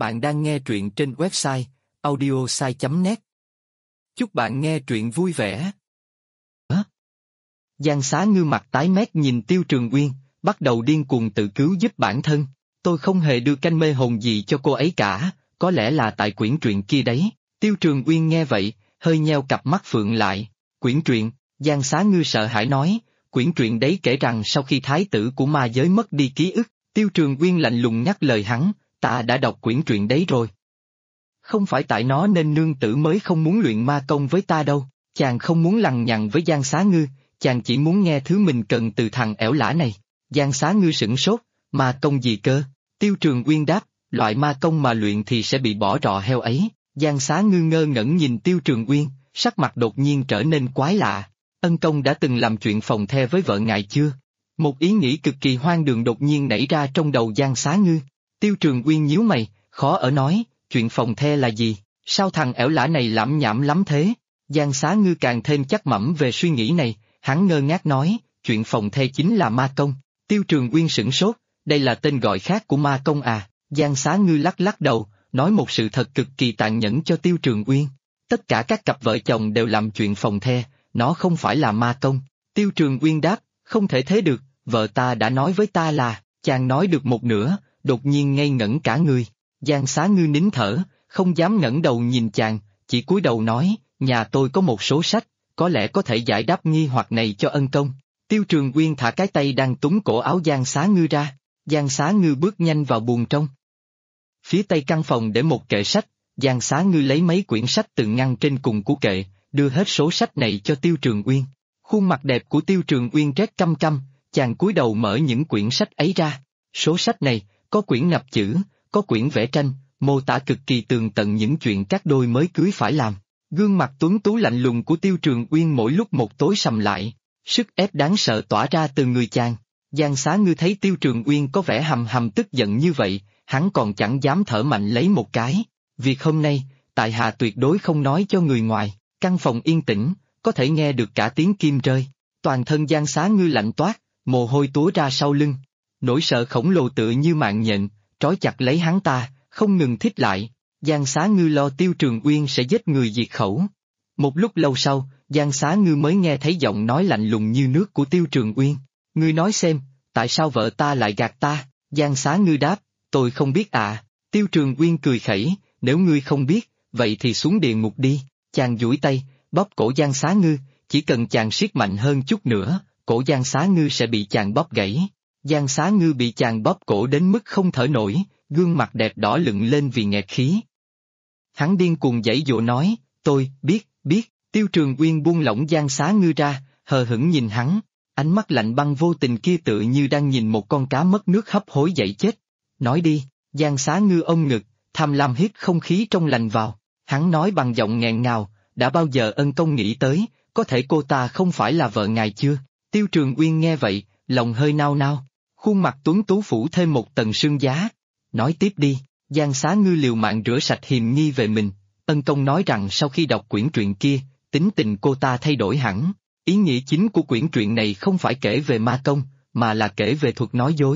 Bạn đang nghe truyện trên website audiosai.net. Chúc bạn nghe truyện vui vẻ. Giang Xá Ngư mặt tái mét nhìn Tiêu Trường Uyên, bắt đầu điên cuồng tự cứu giúp bản thân. Tôi không hề đưa canh mê hồn gì cho cô ấy cả, có lẽ là tại quyển truyện kia đấy. Tiêu Trường Uyên nghe vậy, hơi nheo cặp mắt phượng lại. Quyển truyện, Giang Xá Ngư sợ hãi nói, quyển truyện đấy kể rằng sau khi thái tử của ma giới mất đi ký ức, Tiêu Trường Uyên lạnh lùng nhắc lời hắn, ta đã đọc quyển truyện đấy rồi. Không phải tại nó nên nương tử mới không muốn luyện ma công với ta đâu, chàng không muốn lằng nhằng với Giang Xá Ngư, chàng chỉ muốn nghe thứ mình cần từ thằng ẻo lả này. Giang Xá Ngư sửng sốt, ma công gì cơ? Tiêu Trường Uyên đáp, loại ma công mà luyện thì sẽ bị bỏ rọ heo ấy. Giang Xá Ngư ngơ ngẩn nhìn Tiêu Trường Uyên, sắc mặt đột nhiên trở nên quái lạ. Ân công đã từng làm chuyện phòng the với vợ ngài chưa? Một ý nghĩ cực kỳ hoang đường đột nhiên nảy ra trong đầu Giang Xá Ngư. Tiêu Trường Uyên nhíu mày, khó ở nói, chuyện phòng the là gì? Sao thằng ẻo lả này lảm nhảm lắm thế? Giang Xá Ngư càng thêm chắc mẩm về suy nghĩ này, hắn ngơ ngác nói, chuyện phòng the chính là ma công. Tiêu Trường Uyên sửng sốt, đây là tên gọi khác của ma công à? Giang Xá Ngư lắc lắc đầu, nói một sự thật cực kỳ tàn nhẫn cho Tiêu Trường Uyên. Tất cả các cặp vợ chồng đều làm chuyện phòng the, nó không phải là ma công. Tiêu Trường Uyên đáp, không thể thế được, vợ ta đã nói với ta là, chàng nói được một nửa, đột nhiên ngây ngẩn cả người. Giang Xá Ngư nín thở, không dám ngẩng đầu nhìn chàng, chỉ cúi đầu nói, nhà tôi có một số sách, có lẽ có thể giải đáp nghi hoặc này cho ân công. Tiêu Trường Uyên thả cái tay đang túm cổ áo Giang Xá Ngư ra, Giang Xá Ngư bước nhanh vào buồng trong. Phía tây căn phòng để một kệ sách, Giang Xá Ngư lấy mấy quyển sách từ ngăn trên cùng của kệ, đưa hết số sách này cho Tiêu Trường Uyên. Khuôn mặt đẹp của Tiêu Trường Uyên rét căm căm, chàng cúi đầu mở những quyển sách ấy ra. Số sách này, có quyển ngập chữ, có quyển vẽ tranh, mô tả cực kỳ tường tận những chuyện các đôi mới cưới phải làm. Gương mặt tuấn tú lạnh lùng của Tiêu Trường Uyên mỗi lúc một tối sầm lại, sức ép đáng sợ tỏa ra từ người chàng. Giang Xá Ngư thấy Tiêu Trường Uyên có vẻ hầm hầm tức giận như vậy, hắn còn chẳng dám thở mạnh lấy một cái. Việc hôm nay, tại hạ tuyệt đối không nói cho người ngoài. Căn phòng yên tĩnh, có thể nghe được cả tiếng kim rơi. Toàn thân Giang Xá Ngư lạnh toát, mồ hôi túa ra sau lưng. Nỗi sợ khổng lồ tựa như mạng nhện, trói chặt lấy hắn ta, không ngừng thít lại. Giang Xá Ngư lo Tiêu Trường Uyên sẽ giết người diệt khẩu. Một lúc lâu sau, Giang Xá Ngư mới nghe thấy giọng nói lạnh lùng như nước của Tiêu Trường Uyên. Ngươi nói xem, tại sao vợ ta lại gạt ta? Giang Xá Ngư đáp, tôi không biết à. Tiêu Trường Uyên cười khẩy, nếu ngươi không biết, vậy thì xuống địa ngục đi. Chàng duỗi tay, bóp cổ Giang Xá Ngư, chỉ cần chàng siết mạnh hơn chút nữa, cổ Giang Xá Ngư sẽ bị chàng bóp gãy. Giang Xá Ngư bị chàng bóp cổ đến mức không thở nổi, gương mặt đẹp đỏ lựng lên vì nghẹt khí. Hắn điên cuồng giãy giụa nói, tôi biết. Tiêu Trường Uyên buông lỏng Giang Xá Ngư ra, hờ hững nhìn hắn, ánh mắt lạnh băng vô tình kia tựa như đang nhìn một con cá mất nước hấp hối dậy chết. Nói đi. Giang Xá Ngư ôm ngực, tham lam hít không khí trong lành vào. Hắn nói bằng giọng nghẹn ngào, đã bao giờ ân công nghĩ tới, có thể cô ta không phải là vợ ngài chưa? Tiêu Trường Uyên nghe vậy, lòng hơi nao nao, khuôn mặt tuấn tú phủ thêm một tầng sương giá. Nói tiếp đi. Giang Xá Ngư liều mạng rửa sạch hiềm nghi về mình. Ân công nói rằng sau khi đọc quyển truyện kia, tính tình cô ta thay đổi hẳn. Ý nghĩa chính của quyển truyện này không phải kể về ma công, mà là kể về thuật nói dối.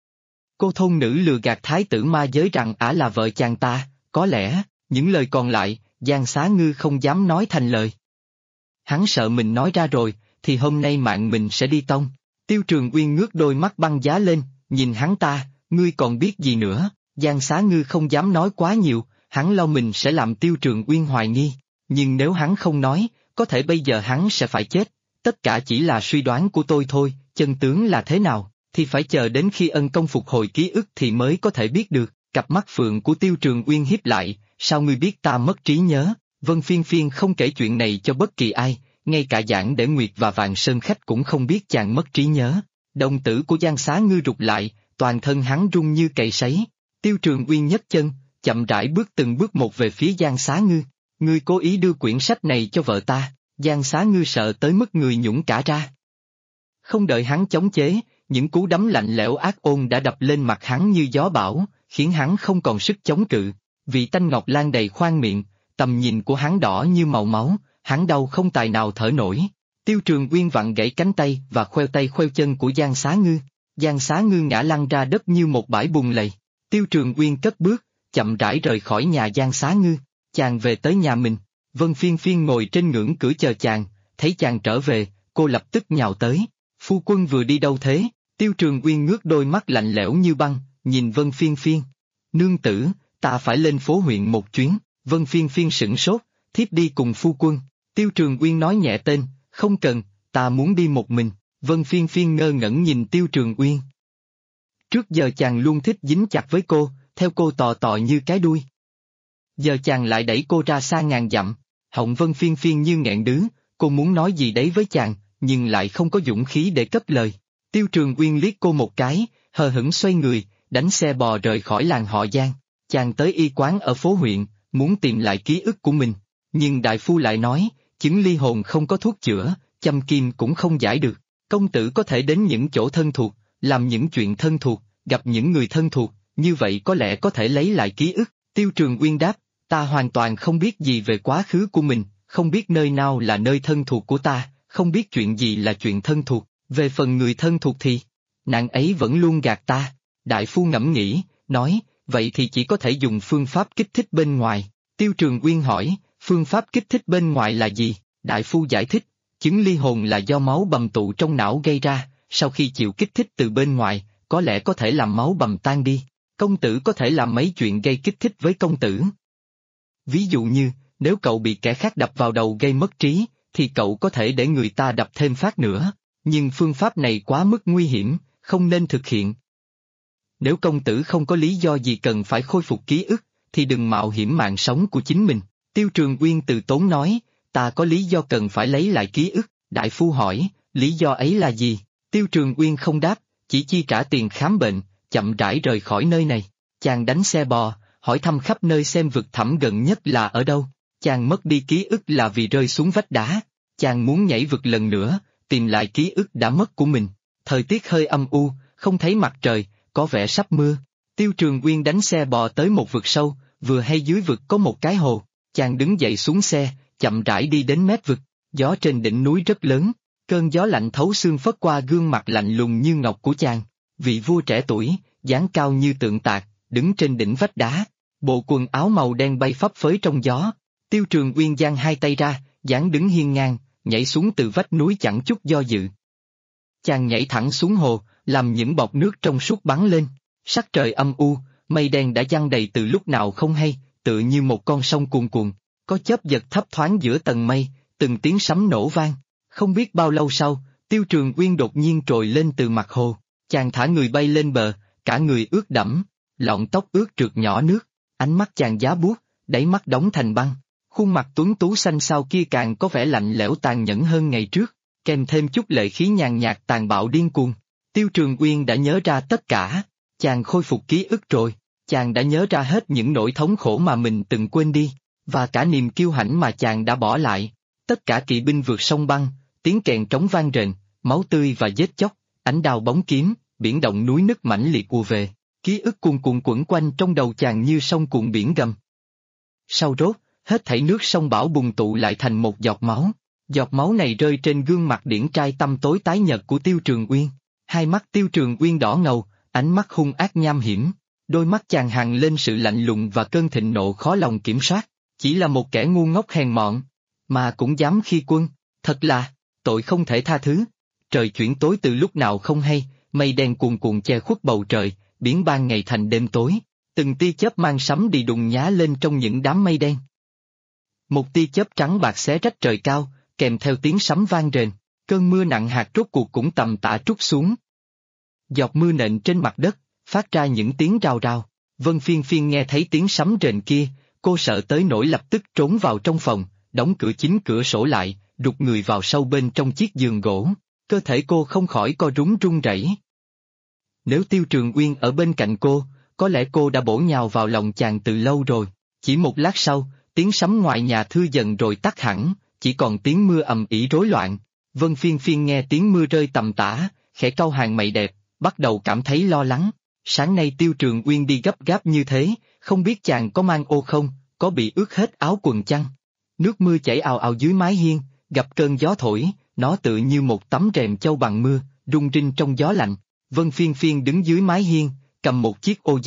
Cô thôn nữ lừa gạt thái tử ma giới rằng ả là vợ chàng ta, có lẽ, những lời còn lại, Giang Xá Ngư không dám nói thành lời. Hắn sợ mình nói ra rồi, thì hôm nay mạng mình sẽ đi tông. Tiêu Trường Uyên ngước đôi mắt băng giá lên, nhìn hắn ta, ngươi còn biết gì nữa? Giang Xá Ngư không dám nói quá nhiều, hắn lo mình sẽ làm Tiêu Trường Uyên hoài nghi. Nhưng nếu hắn không nói, có thể bây giờ hắn sẽ phải chết. Tất cả chỉ là suy đoán của tôi thôi, chân tướng là thế nào, thì phải chờ đến khi ân công phục hồi ký ức thì mới có thể biết được. Cặp mắt phượng của Tiêu Trường Uyên híp lại, sao ngươi biết ta mất trí nhớ? Vân Phiên Phiên không kể chuyện này cho bất kỳ ai, ngay cả Giảng Để Nguyệt và Vạn Sơn Khách cũng không biết chàng mất trí nhớ. Đồng tử của Giang Xá Ngư rụt lại, toàn thân hắn rung như cày sấy. Tiêu Trường Uyên nhấc chân, chậm rãi bước từng bước một về phía Giang Xá Ngư. Ngươi cố ý đưa quyển sách này cho vợ ta. Giang Xá Ngư sợ tới mức người nhũn cả ra. Không đợi hắn chống chế, những cú đấm lạnh lẽo ác ôn đã đập lên mặt hắn như gió bão, khiến hắn không còn sức chống cự. Vị tanh ngọc lan đầy khoang miệng, tầm nhìn của hắn đỏ như màu máu, hắn đau không tài nào thở nổi. Tiêu Trường Uyên vặn gãy cánh tay và khoeo tay khoeo chân của Giang Xá Ngư. Giang Xá Ngư ngã lăn ra đất như một bãi bùn lầy. Tiêu Trường Uyên cất bước, chậm rãi rời khỏi nhà Giang Xá Ngư. Chàng về tới nhà mình, Vân Phiên Phiên ngồi trên ngưỡng cửa chờ chàng, thấy chàng trở về, cô lập tức nhào tới. Phu quân vừa đi đâu thế? Tiêu Trường Uyên ngước đôi mắt lạnh lẽo như băng, nhìn Vân Phiên Phiên. Nương tử, ta phải lên phố huyện một chuyến. Vân Phiên Phiên sửng sốt, thiếp đi cùng phu quân. Tiêu Trường Uyên nói nhẹ tên, không cần, ta muốn đi một mình. Vân Phiên Phiên ngơ ngẩn nhìn Tiêu Trường Uyên. Trước giờ chàng luôn thích dính chặt với cô, theo cô tò tò như cái đuôi. Giờ chàng lại đẩy cô ra xa ngàn dặm, họng Vân Phiên Phiên như nghẹn đứ, cô muốn nói gì đấy với chàng, nhưng lại không có dũng khí để cất lời. Tiêu Trường Uyên liếc cô một cái, hờ hững xoay người, đánh xe bò rời khỏi làng họ Giang. Chàng tới y quán ở phố huyện, muốn tìm lại ký ức của mình, nhưng đại phu lại nói, chứng ly hồn không có thuốc chữa, châm kim cũng không giải được. Công tử có thể đến những chỗ thân thuộc, làm những chuyện thân thuộc, gặp những người thân thuộc, như vậy có lẽ có thể lấy lại ký ức. Tiêu Trường Uyên đáp, ta hoàn toàn không biết gì về quá khứ của mình, không biết nơi nào là nơi thân thuộc của ta, không biết chuyện gì là chuyện thân thuộc, về phần người thân thuộc thì, nàng ấy vẫn luôn gạt ta. Đại phu ngẫm nghĩ, nói, vậy thì chỉ có thể dùng phương pháp kích thích bên ngoài. Tiêu Trường Uyên hỏi, phương pháp kích thích bên ngoài là gì? Đại phu giải thích, chứng ly hồn là do máu bầm tụ trong não gây ra, sau khi chịu kích thích từ bên ngoài, có lẽ có thể làm máu bầm tan đi. Công tử có thể làm mấy chuyện gây kích thích với công tử. Ví dụ như, nếu cậu bị kẻ khác đập vào đầu gây mất trí, thì cậu có thể để người ta đập thêm phát nữa, nhưng phương pháp này quá mức nguy hiểm, không nên thực hiện. Nếu công tử không có lý do gì cần phải khôi phục ký ức, thì đừng mạo hiểm mạng sống của chính mình. Tiêu Trường Uyên từ tốn nói, ta có lý do cần phải lấy lại ký ức. Đại phu hỏi, lý do ấy là gì? Tiêu Trường Uyên không đáp, chỉ chi trả tiền khám bệnh, chậm rãi rời khỏi nơi này. Chàng đánh xe bò, hỏi thăm khắp nơi xem vực thẳm gần nhất là ở đâu. Chàng mất đi ký ức là vì rơi xuống vách đá. Chàng muốn nhảy vực lần nữa, tìm lại ký ức đã mất của mình. Thời tiết hơi âm u, không thấy mặt trời, có vẻ sắp mưa. Tiêu Trường Uyên đánh xe bò tới một vực sâu, vừa hay dưới vực có một cái hồ. Chàng đứng dậy xuống xe, chậm rãi đi đến mép vực. Gió trên đỉnh núi rất lớn, cơn gió lạnh thấu xương phất qua gương mặt lạnh lùng như ngọc của chàng. Vị vua trẻ tuổi, dáng cao như tượng tạc, đứng trên đỉnh vách đá. Bộ quần áo màu đen bay phấp phới trong gió. Tiêu Trường Uyên giang hai tay ra, dáng đứng hiên ngang, nhảy xuống từ vách núi chẳng chút do dự. Chàng nhảy thẳng xuống hồ, làm những bọt nước trong suốt bắn lên. Sắc trời âm u, mây đen đã giăng đầy từ lúc nào không hay, tựa như một con sông cuồn cuộn. Có chớp giật thấp thoáng giữa tầng mây, từng tiếng sấm nổ vang. Không biết bao lâu sau, Tiêu Trường Uyên đột nhiên trồi lên từ mặt hồ. Chàng thả người bay lên bờ, cả người ướt đẫm, lọn tóc ướt trượt nhỏ nước. Ánh mắt chàng giá buốt, đáy mắt đóng thành băng. Khuôn mặt tuấn tú xanh xao kia càng có vẻ lạnh lẽo tàn nhẫn hơn ngày trước, kèm thêm chút lệ khí nhàn nhạt tàn bạo điên cuồng. Tiêu Trường Uyên đã nhớ ra tất cả. Chàng khôi phục ký ức rồi. Chàng đã nhớ ra hết những nỗi thống khổ mà mình từng quên đi, và cả niềm kiêu hãnh mà chàng đã bỏ lại. Tất cả kỵ binh vượt sông băng, tiếng kèn trống vang rền, máu tươi và giết chóc, ánh đao bóng kiếm, biển động núi nứt mãnh liệt ùa về. Ký ức cuồn cuộn quẩn quanh trong đầu chàng như sông cuộn biển gầm. Sau rốt, hết thảy nước sông bão bùng tụ lại thành một giọt máu. Giọt máu này rơi trên gương mặt điển trai tăm tối tái nhợt của Tiêu Trường Uyên. Hai mắt Tiêu Trường Uyên đỏ ngầu, ánh mắt hung ác nham hiểm. Đôi mắt chàng hằn lên sự lạnh lùng và cơn thịnh nộ khó lòng kiểm soát. Chỉ là một kẻ ngu ngốc hèn mọn, mà cũng dám khi quân. Thật là, tội không thể tha thứ. Trời chuyển tối từ lúc nào không hay, mây đen cuồn cuộn che khuất bầu trời, biến ban ngày thành đêm tối. Từng tia chớp mang sấm đi đùng nhá lên trong những đám mây đen. Một tia chớp trắng bạc xé rách trời cao, kèm theo tiếng sấm vang rền. Cơn mưa nặng hạt rốt cuộc cũng tầm tã trút xuống. Giọt mưa nện trên mặt đất, phát ra những tiếng rào rào. Vân Phiên Phiên nghe thấy tiếng sấm rền kia, cô sợ tới nỗi lập tức trốn vào trong phòng, đóng cửa chính cửa sổ lại, rụt người vào sâu bên trong chiếc giường gỗ. Cơ thể cô không khỏi co rúm run rẩy. Nếu Tiêu Trường Uyên ở bên cạnh cô, có lẽ cô đã bổ nhào vào lòng chàng từ lâu rồi. Chỉ một lát sau, tiếng sấm ngoài nhà thưa dần rồi tắt hẳn, chỉ còn tiếng mưa ầm ĩ rối loạn. Vân Phiên Phiên nghe tiếng mưa rơi tầm tã, khẽ cau hàng mày đẹp, bắt đầu cảm thấy lo lắng. Sáng nay Tiêu Trường Uyên đi gấp gáp như thế, không biết chàng có mang ô không, có bị ướt hết áo quần chăng? Nước mưa chảy ào ào dưới mái hiên, gặp cơn gió thổi, nó tựa như một tấm rèm châu bằng mưa, rung rinh trong gió lạnh. Vân Phiên Phiên đứng dưới mái hiên, cầm một chiếc ô giấy,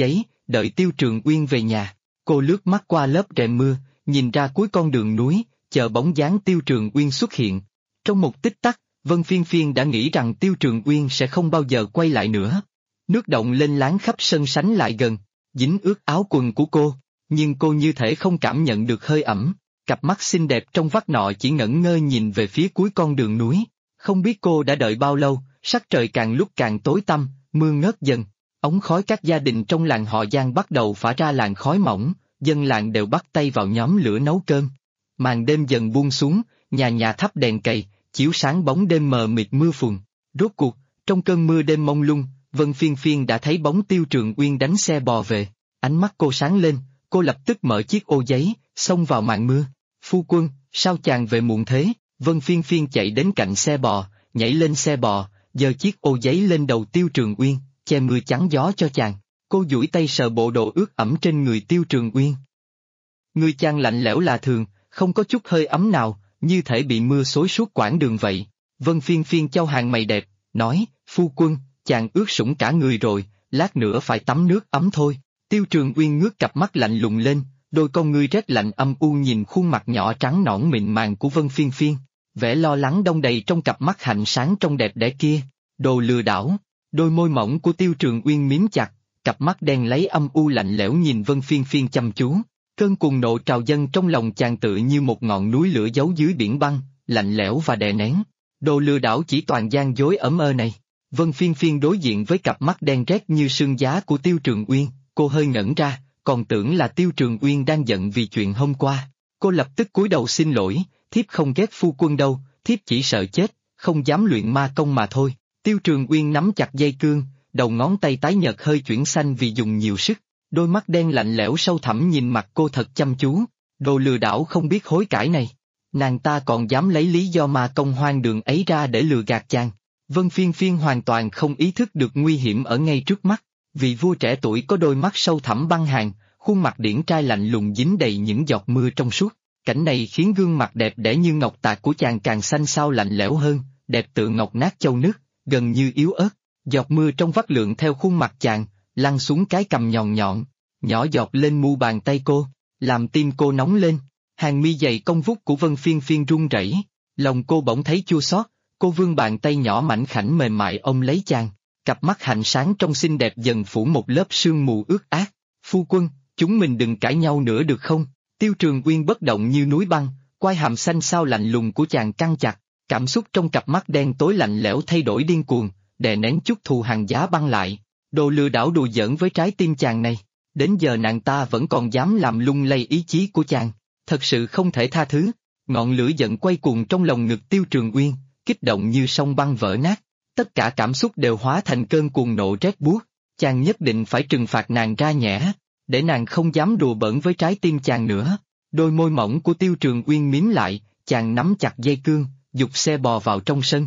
đợi Tiêu Trường Uyên về nhà. Cô lướt mắt qua lớp rèm mưa, nhìn ra cuối con đường núi, chờ bóng dáng Tiêu Trường Uyên xuất hiện. Trong một tích tắc, Vân Phiên Phiên đã nghĩ rằng Tiêu Trường Uyên sẽ không bao giờ quay lại nữa. Nước động lên láng khắp sân sánh lại gần, dính ướt áo quần của cô, nhưng cô như thể không cảm nhận được hơi ẩm. Cặp mắt xinh đẹp trong vắt nọ chỉ ngẩn ngơ nhìn về phía cuối con đường núi. Không biết cô đã đợi bao lâu, sắc trời càng lúc càng tối tăm, mưa ngớt dần. Ống khói các gia đình trong làng họ Giang bắt đầu phả ra làn khói mỏng, dân làng đều bắt tay vào nhóm lửa nấu cơm. Màn đêm dần buông xuống, nhà nhà thắp đèn cầy, chiếu sáng bóng đêm mờ mịt mưa phùn. Rốt cuộc, trong cơn mưa đêm mông lung, Vân Phiên Phiên đã thấy bóng Tiêu Trường Uyên đánh xe bò về. Ánh mắt cô sáng lên, cô lập tức mở chiếc ô giấy, xông vào màn mưa. Phu quân, sao chàng về muộn thế? Vân Phiên Phiên chạy đến cạnh xe bò, nhảy lên xe bò, giơ chiếc ô giấy lên đầu Tiêu Trường Uyên, che mưa chắn gió cho chàng. Cô duỗi tay sờ bộ đồ ướt ẩm trên người Tiêu Trường Uyên. Người chàng lạnh lẽo là thường, không có chút hơi ấm nào, như thể bị mưa xối suốt quãng đường vậy. Vân Phiên Phiên chau hàng mày đẹp, nói, phu quân, chàng ướt sũng cả người rồi, lát nữa phải tắm nước ấm thôi. Tiêu Trường Uyên ngước cặp mắt lạnh lùng lên, đôi con ngươi rét lạnh âm u nhìn khuôn mặt nhỏ trắng nõn mịn màng của Vân Phiên Phiên, vẻ lo lắng đong đầy trong cặp mắt hạnh sáng trong đẹp đẽ kia. Đồ lừa đảo. Đôi môi mỏng của Tiêu Trường Uyên mím chặt, cặp mắt đen lấy âm u lạnh lẽo nhìn Vân Phiên Phiên chăm chú. Cơn cuồng nộ trào dâng trong lòng chàng tựa như một ngọn núi lửa giấu dưới biển băng, lạnh lẽo và đè nén. Đồ lừa đảo chỉ toàn gian dối ẩn ơ này. Vân Phiên Phiên đối diện với cặp mắt đen rét như sương giá của Tiêu Trường Uyên, cô hơi ngẩn ra, còn tưởng là Tiêu Trường Uyên đang giận vì chuyện hôm qua. Cô lập tức cúi đầu xin lỗi, thiếp không ghét phu quân đâu, thiếp chỉ sợ chết, không dám luyện ma công mà thôi. Tiêu Trường Uyên nắm chặt dây cương, đầu ngón tay tái nhợt hơi chuyển xanh vì dùng nhiều sức, đôi mắt đen lạnh lẽo sâu thẳm nhìn mặt cô thật chăm chú. Đồ lừa đảo không biết hối cải này. Nàng ta còn dám lấy lý do ma công hoang đường ấy ra để lừa gạt chàng. Vân Phiên Phiên hoàn toàn không ý thức được nguy hiểm ở ngay trước mắt. Vị vua trẻ tuổi có đôi mắt sâu thẳm băng hàn, khuôn mặt điển trai lạnh lùng dính đầy những giọt mưa trong suốt. Cảnh này khiến gương mặt đẹp đẽ như ngọc tạc của chàng càng xanh xao lạnh lẽo hơn, đẹp tựa ngọc nát châu nước, gần như yếu ớt. Giọt mưa trong vắt lượn theo khuôn mặt chàng, lăn xuống cái cằm nhọn nhọn, nhỏ giọt lên mu bàn tay cô, làm tim cô nóng lên. Hàng mi dày cong vút của Vân Phiên Phiên run rẩy, lòng cô bỗng thấy chua xót. Cô vươn bàn tay nhỏ mảnh khảnh mềm mại ôm lấy chàng, cặp mắt hạnh sáng trong xinh đẹp dần phủ một lớp sương mù ướt át. Phu quân, chúng mình đừng cãi nhau nữa được không? Tiêu Trường Uyên bất động như núi băng, quai hàm xanh xao lạnh lùng của chàng căng chặt, cảm xúc trong cặp mắt đen tối lạnh lẽo thay đổi điên cuồng, đè nén chút thù hằn giá băng lại. Đồ lừa đảo đùa giỡn với trái tim chàng này, đến giờ nàng ta vẫn còn dám làm lung lay ý chí của chàng, thật sự không thể tha thứ. Ngọn lửa giận quay cuồng trong lòng ngực Tiêu Trường Uyên, kích động như sông băng vỡ nát, tất cả cảm xúc đều hóa thành cơn cuồng nộ rét buốt. Chàng nhất định phải trừng phạt nàng ra nhẽ, để nàng không dám đùa bỡn với trái tim chàng nữa. Đôi môi mỏng của Tiêu Trường Uyên mím lại, chàng nắm chặt dây cương, giục xe bò vào trong sân.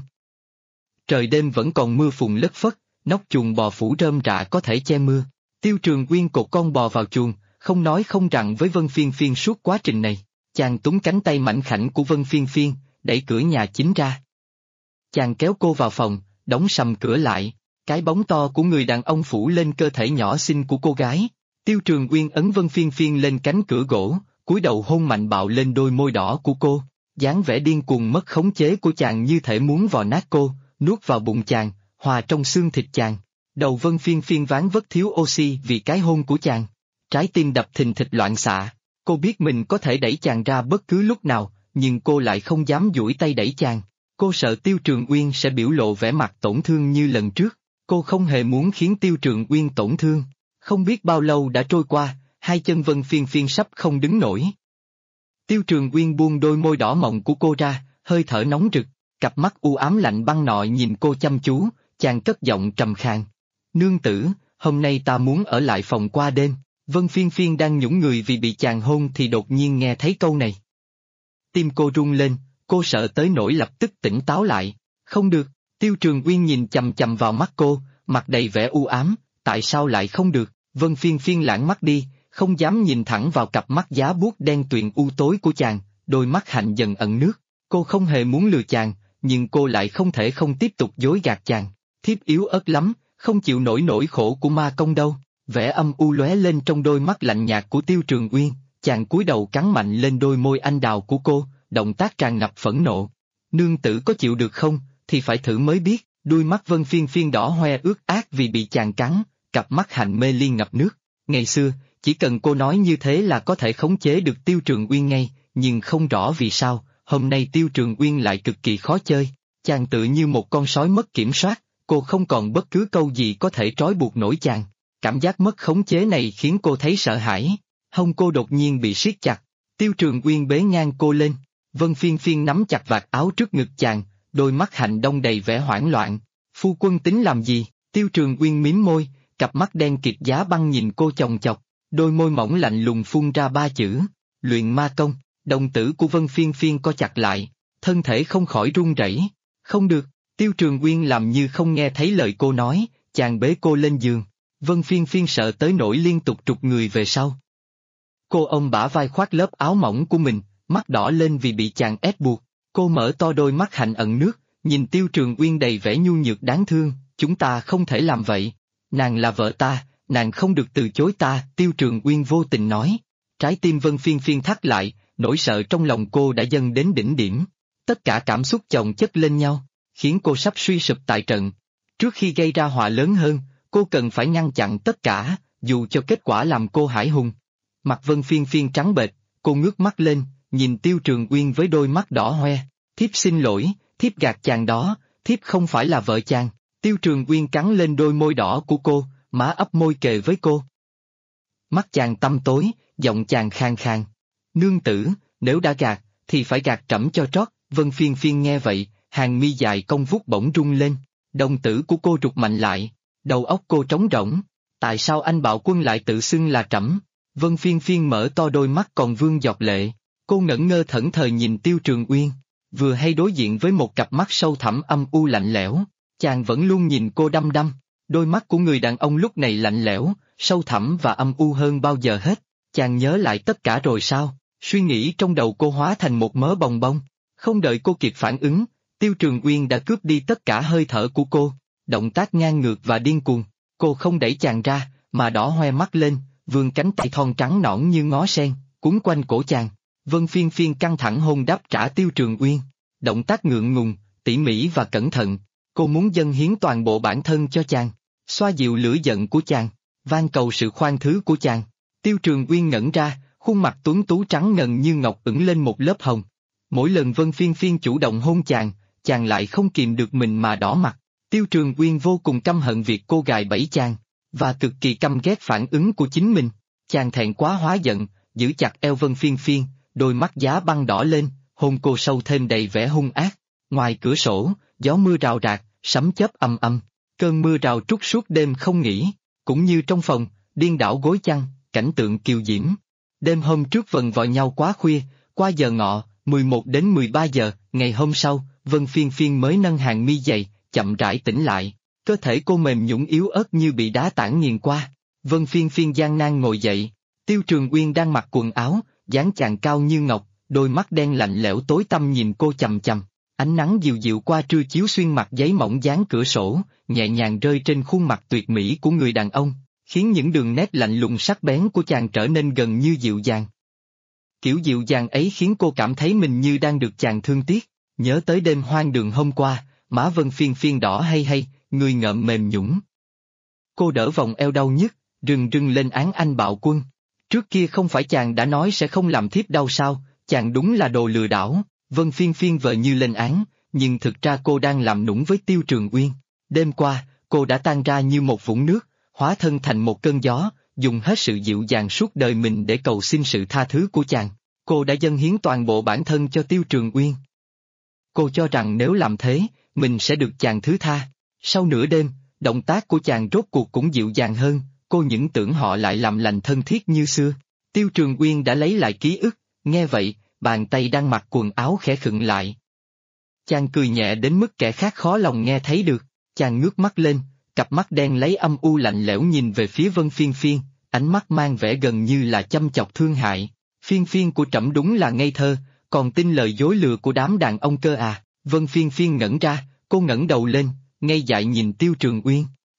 Trời đêm vẫn còn mưa phùn lất phất, nóc chuồng bò phủ rơm rạ có thể che mưa. Tiêu Trường Uyên cột con bò vào chuồng, không nói không rằng với Vân Phiên Phiên suốt quá trình này. Chàng túm cánh tay mảnh khảnh của Vân Phiên Phiên, đẩy cửa nhà chính ra. Chàng kéo cô vào phòng, đóng sầm cửa lại, cái bóng to của người đàn ông phủ lên cơ thể nhỏ xinh của cô gái. Tiêu Trường Uyên ấn Vân Phiên Phiên lên cánh cửa gỗ, cúi đầu hôn mạnh bạo lên đôi môi đỏ của cô. Dáng vẻ điên cuồng mất khống chế của chàng như thể muốn vò nát cô, nuốt vào bụng chàng, hòa trong xương thịt chàng. Đầu Vân Phiên Phiên ván vất thiếu oxy vì cái hôn của chàng. Trái tim đập thình thịch loạn xạ, cô biết mình có thể đẩy chàng ra bất cứ lúc nào, nhưng cô lại không dám duỗi tay đẩy chàng. Cô sợ Tiêu Trường Uyên sẽ biểu lộ vẻ mặt tổn thương như lần trước, cô không hề muốn khiến Tiêu Trường Uyên tổn thương. Không biết bao lâu đã trôi qua, hai chân Vân Phiên Phiên sắp không đứng nổi. Tiêu Trường Uyên buông đôi môi đỏ mọng của cô ra, hơi thở nóng rực, cặp mắt u ám lạnh băng nọ nhìn cô chăm chú, chàng cất giọng trầm khàn. Nương tử, hôm nay ta muốn ở lại phòng qua đêm. Vân Phiên Phiên đang nhũng người vì bị chàng hôn thì đột nhiên nghe thấy câu này. Tim cô run lên, cô sợ tới nỗi lập tức tỉnh táo lại. Không được, Tiêu Trường Uyên nhìn chằm chằm vào mắt cô, mặt đầy vẻ u ám, tại sao lại không được? Vân Phiên Phiên lãng mắt đi, không dám nhìn thẳng vào cặp mắt giá buốt đen tuyền u tối của chàng, đôi mắt hạnh dần ẩn nước. Cô không hề muốn lừa chàng, nhưng cô lại không thể không tiếp tục dối gạt chàng. Thiếp yếu ớt lắm, không chịu nổi nỗi khổ của ma công đâu. Vẻ âm u lóe lên trong đôi mắt lạnh nhạt của Tiêu Trường Uyên, chàng cúi đầu cắn mạnh lên đôi môi anh đào của cô, động tác tràn ngập phẫn nộ. Nương tử có chịu được không, thì phải thử mới biết, đuôi mắt Vân Phiên Phiên đỏ hoe ướt át vì bị chàng cắn, cặp mắt hạnh mê ly ngập nước. Ngày xưa, chỉ cần cô nói như thế là có thể khống chế được Tiêu Trường Uyên ngay, nhưng không rõ vì sao, hôm nay Tiêu Trường Uyên lại cực kỳ khó chơi. Chàng tự như một con sói mất kiểm soát, cô không còn bất cứ câu gì có thể trói buộc nổi chàng. Cảm giác mất khống chế này khiến cô thấy sợ hãi. Hông cô đột nhiên bị siết chặt. Tiêu Trường Uyên bế ngang cô lên. Vân Phiên Phiên nắm chặt vạt áo trước ngực chàng, đôi mắt hạnh đông đầy vẻ hoảng loạn. Phu quân tính làm gì? Tiêu Trường Uyên mím môi, cặp mắt đen kịt giá băng nhìn cô chòng chọc, đôi môi mỏng lạnh lùng phun ra ba chữ: luyện ma công. Đồng tử của Vân Phiên Phiên co chặt lại, thân thể không khỏi run rẩy. Không được, Tiêu Trường Uyên làm như không nghe thấy lời cô nói, chàng bế cô lên giường. Vân Phiên Phiên sợ tới nỗi liên tục trục người về sau. Cô ôm bả vai khoác lớp áo mỏng của mình, mắt đỏ lên vì bị chàng ép buộc. Cô mở to đôi mắt hạnh ẩn nước, nhìn Tiêu Trường Uyên đầy vẻ nhu nhược đáng thương. Chúng ta không thể làm vậy. Nàng là vợ ta, nàng không được từ chối ta, Tiêu Trường Uyên vô tình nói. Trái tim Vân Phiên Phiên thắt lại, nỗi sợ trong lòng cô đã dâng đến đỉnh điểm. Tất cả cảm xúc chồng chất lên nhau, khiến cô sắp suy sụp tại trận. Trước khi gây ra họa lớn hơn, cô cần phải ngăn chặn tất cả, dù cho kết quả làm cô hãi hùng. Mặt Vân Phiên Phiên trắng bệch, cô ngước mắt lên, nhìn Tiêu Trường Uyên với đôi mắt đỏ hoe. Thiếp xin lỗi, thiếp gạt chàng đó, thiếp không phải là vợ chàng. Tiêu Trường Uyên cắn lên đôi môi đỏ của cô, má ấp môi kề với cô. Mắt chàng tăm tối, giọng chàng khàn khàn. Nương tử, nếu đã gạt, thì phải gạt trẫm cho trót. Vân Phiên Phiên nghe vậy, hàng mi dài cong vút bỗng rung lên, đồng tử của cô rụt mạnh lại, đầu óc cô trống rỗng. Tại sao anh bạo quân lại tự xưng là trẫm? Vân Phiên Phiên mở to đôi mắt còn vương giọt lệ, cô ngẩn ngơ thẫn thờ nhìn Tiêu Trường Uyên, vừa hay đối diện với một cặp mắt sâu thẳm âm u lạnh lẽo. Chàng vẫn luôn nhìn cô đăm đăm, đôi mắt của người đàn ông lúc này lạnh lẽo, sâu thẳm và âm u hơn bao giờ hết. Chàng nhớ lại tất cả rồi sao? Suy nghĩ trong đầu cô hóa thành một mớ bòng bong. Không đợi cô kịp phản ứng, Tiêu Trường Uyên đã cướp đi tất cả hơi thở của cô, động tác ngang ngược và điên cuồng. Cô không đẩy chàng ra, mà đỏ hoe mắt lên, vươn cánh tay thon trắng nõn như ngó sen, cuốn quanh cổ chàng. Vân Phiên Phiên căng thẳng hôn đáp trả Tiêu Trường Uyên, động tác ngượng ngùng, tỉ mỉ và cẩn thận. Cô muốn dâng hiến toàn bộ bản thân cho chàng, xoa dịu lửa giận của chàng, van cầu sự khoan thứ của chàng. Tiêu Trường Uyên ngẩn ra, khuôn mặt tuấn tú trắng ngần như ngọc ửng lên một lớp hồng. Mỗi lần Vân Phiên Phiên chủ động hôn chàng, chàng lại không kìm được mình mà đỏ mặt. Tiêu Trường Uyên vô cùng căm hận việc cô gài bẫy chàng, và cực kỳ căm ghét phản ứng của chính mình. Chàng thẹn quá hóa giận, giữ chặt eo Vân Phiên Phiên, đôi mắt giá băng đỏ lên, hôn cô sâu thêm đầy vẻ hung ác. Ngoài cửa sổ, gió mưa rào rạc, sấm chớp âm âm, cơn mưa rào trút suốt đêm không nghỉ, cũng như trong phòng, điên đảo gối chăn, cảnh tượng kiều diễm. Đêm hôm trước vần vò nhau quá khuya, qua giờ ngọ, 11 đến 13 giờ, ngày hôm sau, Vân Phiên Phiên mới nâng hàng mi dày, chậm rãi tỉnh lại, cơ thể cô mềm nhũn yếu ớt như bị đá tảng nghiền qua. Vân Phiên Phiên gian nan ngồi dậy, Tiêu Trường Uyên đang mặc quần áo, dáng chàng cao như ngọc, đôi mắt đen lạnh lẽo tối tăm nhìn cô chằm chằm. Ánh nắng dịu dịu qua trưa chiếu xuyên mặt giấy mỏng dán cửa sổ, nhẹ nhàng rơi trên khuôn mặt tuyệt mỹ của người đàn ông, khiến những đường nét lạnh lùng sắc bén của chàng trở nên gần như dịu dàng. Kiểu dịu dàng ấy khiến cô cảm thấy mình như đang được chàng thương tiếc. Nhớ tới đêm hoang đường hôm qua, má Vân Phiên Phiên đỏ hay, người ngợm mềm nhũn. Cô đỡ vòng eo đau nhức, rưng rưng lên án anh bạo quân. Trước kia không phải chàng đã nói sẽ không làm thiếp đau sao, chàng đúng là đồ lừa đảo. Vân Phiên Phiên vờ như lên án, nhưng thực ra cô đang làm nũng với Tiêu Trường Uyên. Đêm qua, cô đã tan ra như một vũng nước, hóa thân thành một cơn gió, dùng hết sự dịu dàng suốt đời mình để cầu xin sự tha thứ của chàng. Cô đã dâng hiến toàn bộ bản thân cho Tiêu Trường Uyên. Cô cho rằng nếu làm thế, mình sẽ được chàng thứ tha. Sau nửa đêm, động tác của chàng rốt cuộc cũng dịu dàng hơn, cô những tưởng họ lại làm lành thân thiết như xưa. Tiêu Trường Uyên đã lấy lại ký ức, nghe vậy, bàn tay đang mặc quần áo khẽ khựng lại. Chàng cười nhẹ đến mức kẻ khác khó lòng nghe thấy được, chàng ngước mắt lên, cặp mắt đen lấy âm u lạnh lẽo nhìn về phía Vân Phiên Phiên, ánh mắt mang vẻ gần như là chăm chọc thương hại. Phiên Phiên của trẫm đúng là ngây thơ, còn tin lời dối lừa của đám đàn ông cơ à. Vân Phiên Phiên ngẩn ra, cô ngẩng đầu lên, ngây dại nhìn Tiêu Trường Uyên,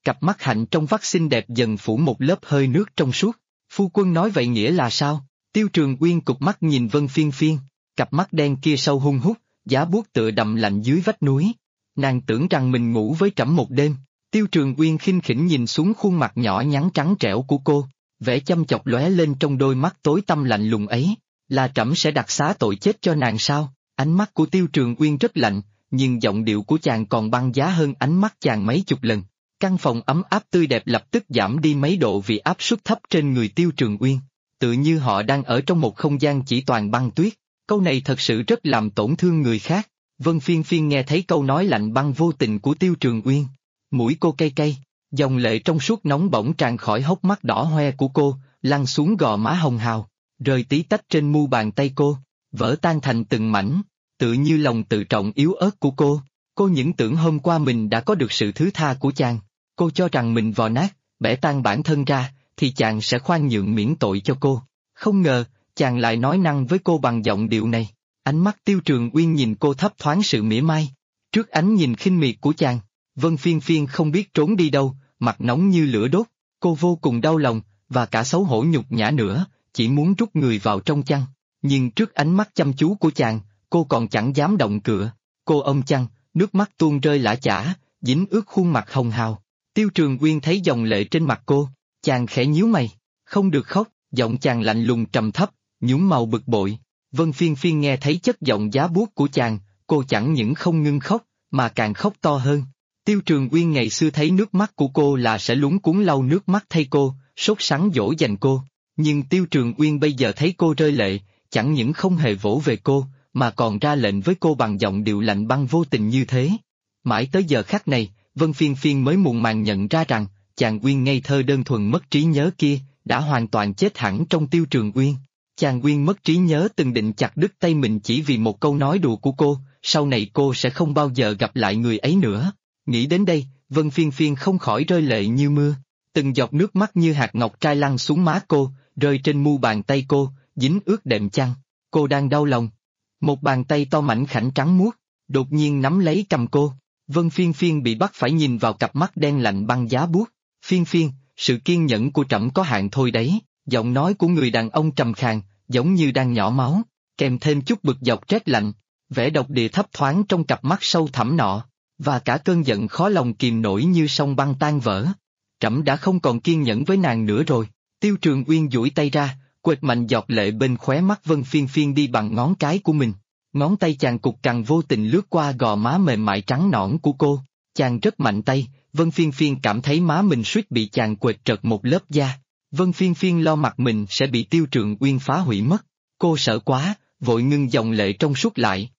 Cặp mắt hạnh trong vắt xinh đẹp dần phủ một lớp hơi nước trong suốt. Phu quân nói vậy nghĩa là sao? Tiêu Trường Uyên cụp mắt nhìn Vân Phiên Phiên, cặp mắt đen kia sâu hun hút, giá buốt tựa đầm lạnh dưới vách núi. Nàng tưởng rằng mình ngủ với trẫm một đêm. Tiêu Trường Uyên khinh khỉnh nhìn xuống khuôn mặt nhỏ nhắn trắng trẻo của cô, vẻ chăm chọc lóe lên trong đôi mắt tối tăm lạnh lùng ấy. Là trẫm sẽ đặc xá tội chết cho nàng sao? Ánh mắt của Tiêu Trường Uyên rất lạnh, nhưng giọng điệu của chàng còn băng giá hơn ánh mắt chàng mấy chục lần. Căn phòng ấm áp tươi đẹp lập tức giảm đi mấy độ vì áp suất thấp trên người Tiêu Trường Uyên. Tự như họ đang ở trong một không gian chỉ toàn băng tuyết. Câu này thật sự rất làm tổn thương người khác. Vân Phiên Phiên nghe thấy câu nói lạnh băng vô tình của Tiêu Trường Uyên. Mũi cô cay cay, dòng lệ trong suốt nóng bỏng tràn khỏi hốc mắt đỏ hoe của cô, lăn xuống gò má hồng hào, rơi tí tách trên mu bàn tay cô, vỡ tan thành từng mảnh, tự như lòng tự trọng yếu ớt của cô. Cô những tưởng hôm qua mình đã có được sự thứ tha của chàng. Cô cho rằng mình vò nát, bẻ tan bản thân ra, thì chàng sẽ khoan nhượng miễn tội cho cô. Không ngờ, chàng lại nói năng với cô bằng giọng điệu này. Ánh mắt Tiêu Trường Uyên nhìn cô thấp thoáng sự mỉa mai. Trước ánh nhìn khinh miệt của chàng, Vân Phiên Phiên không biết trốn đi đâu, mặt nóng như lửa đốt. Cô vô cùng đau lòng, và cả xấu hổ nhục nhã nữa, chỉ muốn rút người vào trong chăn. Nhưng trước ánh mắt chăm chú của chàng, cô còn chẳng dám động cựa. Cô ôm chăn, nước mắt tuôn rơi lã chã, dính ướt khuôn mặt hồng hào. Tiêu Trường Uyên thấy dòng lệ trên mặt cô, chàng khẽ nhíu mày, không được khóc, giọng chàng lạnh lùng trầm thấp, nhuốm màu bực bội. Vân Phiên Phiên nghe thấy chất giọng giá buốt của chàng, cô chẳng những không ngưng khóc, mà càng khóc to hơn. Tiêu Trường Uyên ngày xưa thấy nước mắt của cô là sẽ luống cuống lau nước mắt thay cô, sốt sắng dỗ dành cô. Nhưng Tiêu Trường Uyên bây giờ thấy cô rơi lệ, chẳng những không hề vỗ về cô, mà còn ra lệnh với cô bằng giọng điệu lạnh băng vô tình như thế. Mãi tới giờ khắc này, Vân Phiên Phiên mới muộn màng nhận ra rằng, chàng Uyên ngây thơ đơn thuần mất trí nhớ kia, đã hoàn toàn chết hẳn trong Tiêu Trường Uyên. Chàng Uyên mất trí nhớ từng định chặt đứt tay mình chỉ vì một câu nói đùa của cô, sau này cô sẽ không bao giờ gặp lại người ấy nữa. Nghĩ đến đây, Vân Phiên Phiên không khỏi rơi lệ như mưa. Từng giọt nước mắt như hạt ngọc trai lăn xuống má cô, rơi trên mu bàn tay cô, dính ướt đệm chăn. Cô đang đau lòng. Một bàn tay to mảnh khảnh trắng muốt, đột nhiên nắm lấy cầm cô. Vân Phiên Phiên bị bắt phải nhìn vào cặp mắt đen lạnh băng giá buốt. Phiên Phiên, sự kiên nhẫn của trẫm có hạn thôi đấy. Giọng nói của người đàn ông trầm khàn, giống như đang nhỏ máu, kèm thêm chút bực dọc rét lạnh, vẻ độc địa thấp thoáng trong cặp mắt sâu thẳm nọ, và cả cơn giận khó lòng kìm nổi như sông băng tan vỡ. Trẫm đã không còn kiên nhẫn với nàng nữa rồi. Tiêu Trường Uyên duỗi tay ra, quệt mạnh giọt lệ bên khóe mắt Vân Phiên Phiên đi bằng ngón cái của mình. Ngón tay chàng cục cằn vô tình lướt qua gò má mềm mại trắng nõn của cô. Chàng rất mạnh tay, Vân Phiên Phiên cảm thấy má mình suýt bị chàng quệt trật một lớp da. Vân Phiên Phiên lo mặt mình sẽ bị Tiêu Trường Uyên phá hủy mất. Cô sợ quá, vội ngưng dòng lệ trong suốt lại.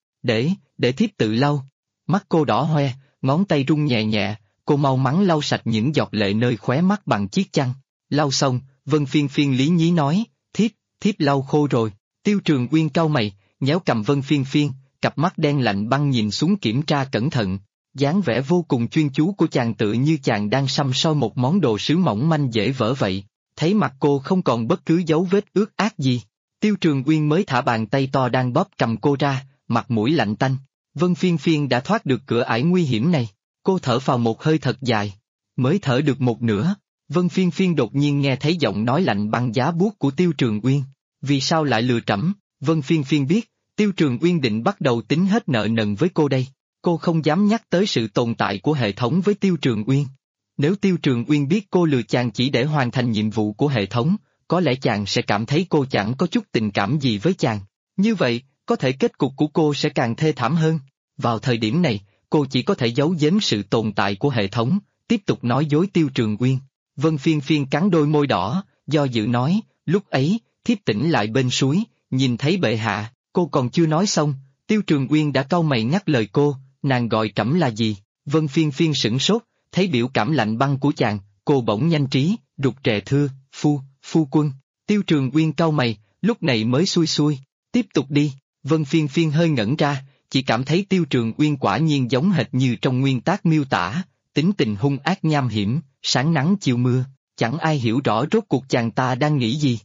Để thiếp tự lau. Mắt cô đỏ hoe, ngón tay run nhẹ nhẹ, cô mau mắn lau sạch những giọt lệ nơi khóe mắt bằng chiếc chăn. Lau xong, Vân Phiên Phiên lý nhí nói, thiếp lau khô rồi. Tiêu Trường Uyên cau mày, nhéo cầm Vân Phiên Phiên, cặp mắt đen lạnh băng nhìn xuống kiểm tra cẩn thận. Dáng vẻ vô cùng chuyên chú của chàng tựa như chàng đang săm soi một món đồ sứ mỏng manh dễ vỡ vậy. Thấy mặt cô không còn bất cứ dấu vết ướt át gì. Tiêu Trường Uyên mới thả bàn tay to đang bóp cầm cô ra, mặt mũi lạnh tanh. Vân Phiên Phiên đã thoát được cửa ải nguy hiểm này. Cô thở phào một hơi thật dài. Mới thở được một nửa, Vân Phiên Phiên đột nhiên nghe thấy giọng nói lạnh băng giá buốt của Tiêu Trường Uyên. Vì sao lại lừa trẫm? Vân Phiên Phiên biết, Tiêu Trường Uyên định bắt đầu tính hết nợ nần với cô đây. Cô không dám nhắc tới sự tồn tại của hệ thống với Tiêu Trường Uyên. Nếu Tiêu Trường Uyên biết cô lừa chàng chỉ để hoàn thành nhiệm vụ của hệ thống, có lẽ chàng sẽ cảm thấy cô chẳng có chút tình cảm gì với chàng. Như vậy, có thể kết cục của cô sẽ càng thê thảm hơn. Vào thời điểm này, cô chỉ có thể giấu giếm sự tồn tại của hệ thống, tiếp tục nói dối Tiêu Trường Uyên. Vân Phiên Phiên cắn đôi môi đỏ, do dự nói, lúc ấy, thiếp tỉnh lại bên suối, nhìn thấy bệ hạ. Cô còn chưa nói xong, Tiêu Trường Uyên đã cau mày ngắt lời cô, nàng gọi trẫm là gì? Vân Phiên Phiên sửng sốt, thấy biểu cảm lạnh băng của chàng, cô bỗng nhanh trí, rụt rè thưa, phu quân. Tiêu Trường Uyên cau mày, lúc này mới xuôi xuôi, tiếp tục đi. Vân Phiên Phiên hơi ngẩn ra, chỉ cảm thấy Tiêu Trường Uyên quả nhiên giống hệt như trong nguyên tác miêu tả, tính tình hung ác nham hiểm, sáng nắng chiều mưa, chẳng ai hiểu rõ rốt cuộc chàng ta đang nghĩ gì.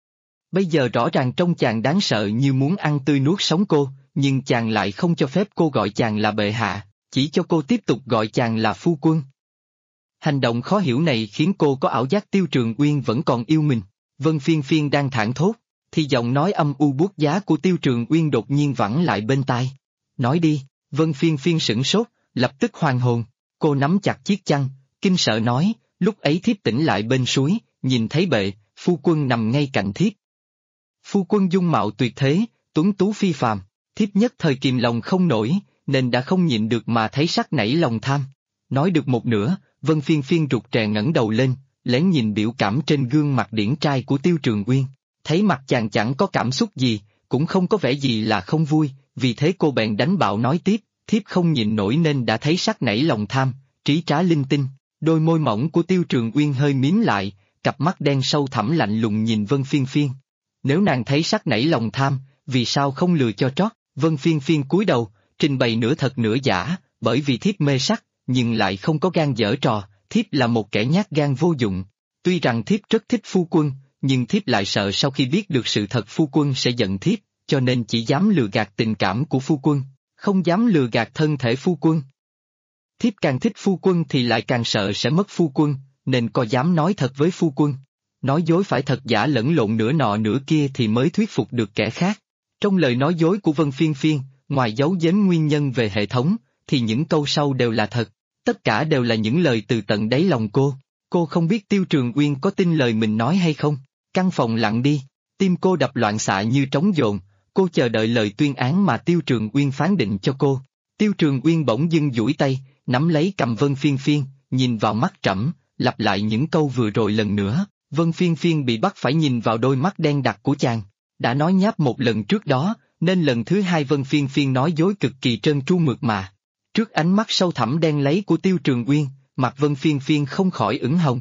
Bây giờ rõ ràng trông chàng đáng sợ như muốn ăn tươi nuốt sống cô, nhưng chàng lại không cho phép cô gọi chàng là bệ hạ, chỉ cho cô tiếp tục gọi chàng là phu quân. Hành động khó hiểu này khiến cô có ảo giác Tiêu Trường Uyên vẫn còn yêu mình. Vân Phiên Phiên đang thảng thốt, thì giọng nói âm u buốt giá của Tiêu Trường Uyên đột nhiên vẳng lại bên tai. Nói đi, Vân Phiên Phiên sửng sốt, lập tức hoàn hồn. Cô nắm chặt chiếc chăn, kinh sợ nói, lúc ấy thiếp tỉnh lại bên suối, nhìn thấy bệ, phu quân nằm ngay cạnh thiếp. Phu quân dung mạo tuyệt thế, tuấn tú phi phàm, thiếp nhất thời kìm lòng không nổi, nên đã không nhịn được mà thấy sắc nảy lòng tham. Nói được một nửa, Vân Phiên Phiên rụt rè ngẩng đầu lên, lén nhìn biểu cảm trên gương mặt điển trai của Tiêu Trường Uyên. Thấy mặt chàng chẳng có cảm xúc gì, cũng không có vẻ gì là không vui, vì thế cô bèn đánh bạo nói tiếp, thiếp không nhịn nổi nên đã thấy sắc nảy lòng tham, trí trá linh tinh. Đôi môi mỏng của Tiêu Trường Uyên hơi mím lại, cặp mắt đen sâu thẳm lạnh lùng nhìn Vân Phiên Phiên. Nếu nàng thấy sắc nảy lòng tham, vì sao không lừa cho trót? Vân Phiên Phiên cúi đầu, trình bày nửa thật nửa giả, bởi vì thiếp mê sắc, nhưng lại không có gan giở trò, thiếp là một kẻ nhát gan vô dụng. Tuy rằng thiếp rất thích phu quân, nhưng thiếp lại sợ sau khi biết được sự thật phu quân sẽ giận thiếp, cho nên chỉ dám lừa gạt tình cảm của phu quân, không dám lừa gạt thân thể phu quân. Thiếp càng thích phu quân thì lại càng sợ sẽ mất phu quân, nên có dám nói thật với phu quân. Nói dối phải thật giả lẫn lộn nửa nọ nửa kia thì mới thuyết phục được kẻ khác. Trong lời nói dối của Vân Phiên Phiên, ngoài giấu giếm nguyên nhân về hệ thống, thì những câu sau đều là thật, tất cả đều là những lời từ tận đáy lòng cô. Cô không biết Tiêu Trường Uyên có tin lời mình nói hay không. Căn phòng lặng đi, tim cô đập loạn xạ như trống dồn, cô chờ đợi lời tuyên án mà Tiêu Trường Uyên phán định cho cô. Tiêu Trường Uyên bỗng dưng duỗi tay, nắm lấy cầm Vân Phiên Phiên, nhìn vào mắt trẫm, lặp lại những câu vừa rồi lần nữa. Vân Phiên Phiên bị bắt phải nhìn vào đôi mắt đen đặc của chàng. Đã nói nháp một lần trước đó, nên lần thứ hai Vân Phiên Phiên nói dối cực kỳ trơn tru mượt mà. Trước ánh mắt sâu thẳm đen láy của Tiêu Trường Uyên, mặt Vân Phiên Phiên không khỏi ửng hồng.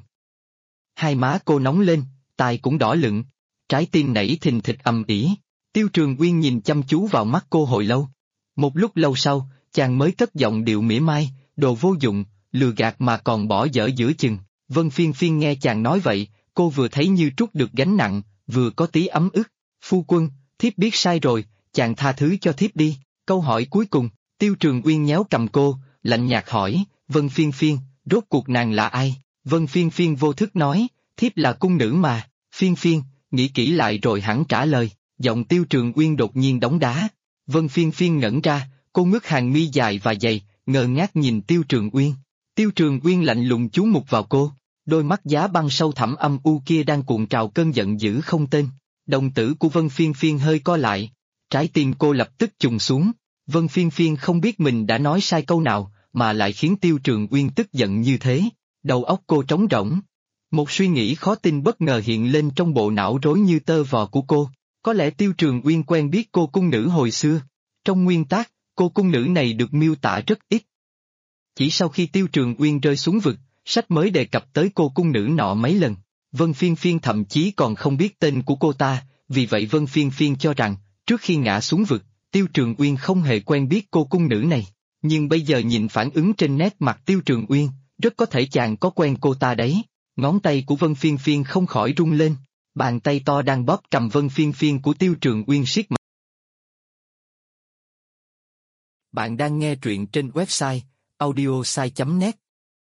Hai má cô nóng lên, tai cũng đỏ lựng, trái tim nảy thình thịch ầm ĩ. Tiêu Trường Uyên nhìn chăm chú vào mắt cô hồi lâu. Một lúc lâu sau, chàng mới cất giọng điệu mỉa mai, đồ vô dụng, lừa gạt mà còn bỏ dở giữa chừng. Vân Phiên Phiên nghe chàng nói vậy, cô vừa thấy như trút được gánh nặng, vừa có tí ấm ức. Phu quân, thiếp biết sai rồi, chàng tha thứ cho thiếp đi. Câu hỏi cuối cùng, Tiêu Trường Uyên nhéo cầm cô, lạnh nhạt hỏi, Vân Phiên Phiên, rốt cuộc nàng là ai? Vân Phiên Phiên vô thức nói, thiếp là cung nữ mà. Phiên Phiên, nghĩ kỹ lại rồi hẳn trả lời. Giọng Tiêu Trường Uyên đột nhiên đóng đá. Vân Phiên Phiên ngẩn ra, cô ngước hàng mi dài và dày, ngơ ngác nhìn Tiêu Trường Uyên. Tiêu Trường Uyên lạnh lùng chú mục vào cô, đôi mắt giá băng sâu thẳm âm u kia đang cuộn trào cơn giận dữ không tên. Đồng tử của Vân Phiên Phiên hơi co lại, trái tim cô lập tức trùng xuống. Vân Phiên Phiên không biết mình đã nói sai câu nào, mà lại khiến Tiêu Trường Uyên tức giận như thế. Đầu óc cô trống rỗng. Một suy nghĩ khó tin bất ngờ hiện lên trong bộ não rối như tơ vò của cô. Có lẽ Tiêu Trường Uyên quen biết cô cung nữ hồi xưa. Trong nguyên tác, cô cung nữ này được miêu tả rất ít. Chỉ sau khi Tiêu Trường Uyên rơi xuống vực, sách mới đề cập tới cô cung nữ nọ mấy lần. Vân Phiên Phiên thậm chí còn không biết tên của cô ta, vì vậy Vân Phiên Phiên cho rằng, trước khi ngã xuống vực, Tiêu Trường Uyên không hề quen biết cô cung nữ này. Nhưng bây giờ nhìn phản ứng trên nét mặt Tiêu Trường Uyên, rất có thể chàng có quen cô ta đấy. Ngón tay của Vân Phiên Phiên không khỏi rung lên, bàn tay to đang bóp cầm Vân Phiên Phiên của Tiêu Trường Uyên siết mạnh. Bạn đang nghe truyện trên website audiosai.net.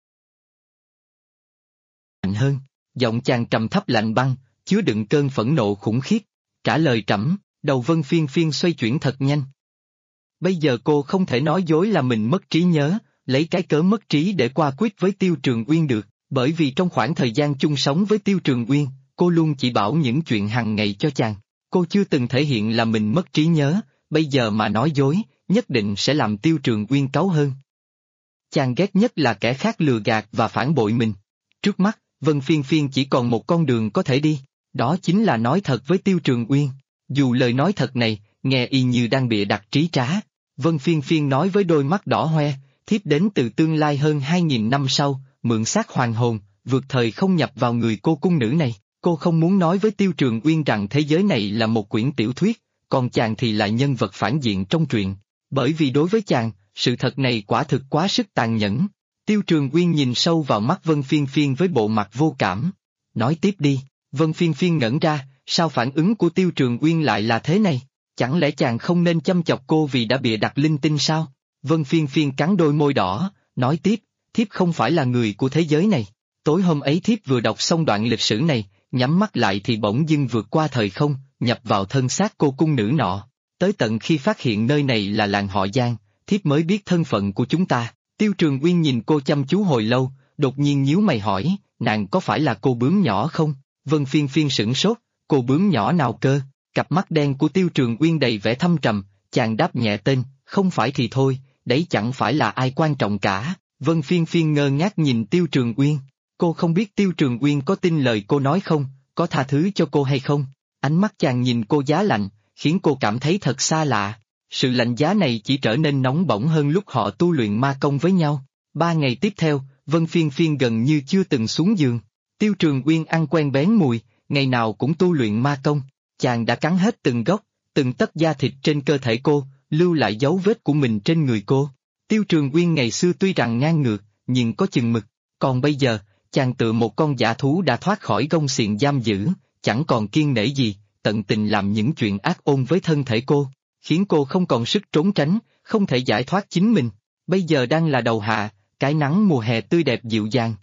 Mạnh hơn, giọng chàng trầm thấp lạnh băng, chứa đựng cơn phẫn nộ khủng khiếp. Trả lời trẫm, đầu Vân Phiên Phiên xoay chuyển thật nhanh. Bây giờ cô không thể nói dối là mình mất trí nhớ, lấy cái cớ mất trí để qua quyết với Tiêu Trường Uyên được, bởi vì trong khoảng thời gian chung sống với Tiêu Trường Uyên, cô luôn chỉ bảo những chuyện hàng ngày cho chàng. Cô chưa từng thể hiện là mình mất trí nhớ, bây giờ mà nói dối, nhất định sẽ làm Tiêu Trường Uyên cáu hơn. Chàng ghét nhất là kẻ khác lừa gạt và phản bội mình. Trước mắt, Vân Phiên Phiên chỉ còn một con đường có thể đi, đó chính là nói thật với Tiêu Trường Uyên. Dù lời nói thật này, nghe y như đang bịa đặt trí trá. Vân Phiên Phiên nói với đôi mắt đỏ hoe, thiếp đến từ tương lai hơn 2.000 năm sau, mượn xác hoàn hồn, vượt thời không nhập vào người cô cung nữ này. Cô không muốn nói với Tiêu Trường Uyên rằng thế giới này là một quyển tiểu thuyết, còn chàng thì là nhân vật phản diện trong truyện. Bởi vì đối với chàng, sự thật này quả thực quá sức tàn nhẫn. Tiêu Trường Uyên nhìn sâu vào mắt Vân Phiên Phiên với bộ mặt vô cảm. Nói tiếp đi. Vân Phiên Phiên ngẩn ra, sao phản ứng của Tiêu Trường Uyên lại là thế này? Chẳng lẽ chàng không nên chăm chọc cô vì đã bịa đặt linh tinh sao? Vân Phiên Phiên cắn đôi môi đỏ, nói tiếp, thiếp không phải là người của thế giới này, Tối hôm ấy thiếp vừa đọc xong đoạn lịch sử này, nhắm mắt lại thì bỗng dưng vượt qua thời không, nhập vào thân xác cô cung nữ nọ. Tới tận khi phát hiện nơi này là làng họ Giang, thiếp mới biết thân phận của chúng ta. Tiêu Trường Uyên nhìn cô chăm chú hồi lâu, đột nhiên nhíu mày hỏi, nàng có phải là cô bướm nhỏ không? Vân Phiên Phiên sửng sốt, cô bướm nhỏ nào cơ? Cặp mắt đen của Tiêu Trường Uyên đầy vẻ thâm trầm, chàng đáp nhẹ tên, không phải thì thôi, đấy chẳng phải là ai quan trọng cả. Vân Phiên Phiên ngơ ngác nhìn Tiêu Trường Uyên. Cô không biết Tiêu Trường Uyên có tin lời cô nói không, có tha thứ cho cô hay không. Ánh mắt chàng nhìn cô giá lạnh, khiến cô cảm thấy thật xa lạ. Sự lạnh giá này chỉ trở nên nóng bỏng hơn lúc họ tu luyện ma công với nhau. 3 ngày tiếp theo, Vân Phiên Phiên gần như chưa từng xuống giường. Tiêu Trường Uyên ăn quen bén mùi, ngày nào cũng tu luyện ma công. Chàng đã cắn hết từng góc, từng tấc da thịt trên cơ thể cô, lưu lại dấu vết của mình trên người cô. Tiêu Trường Uyên ngày xưa tuy rằng ngang ngược, nhưng có chừng mực. Còn bây giờ, chàng tựa một con dã thú đã thoát khỏi gông xiềng giam giữ, chẳng còn kiêng nể gì, tận tình làm những chuyện ác ôn với thân thể cô, khiến cô không còn sức trốn tránh, không thể giải thoát chính mình. Bây giờ đang là đầu hạ, cái nắng mùa hè tươi đẹp dịu dàng.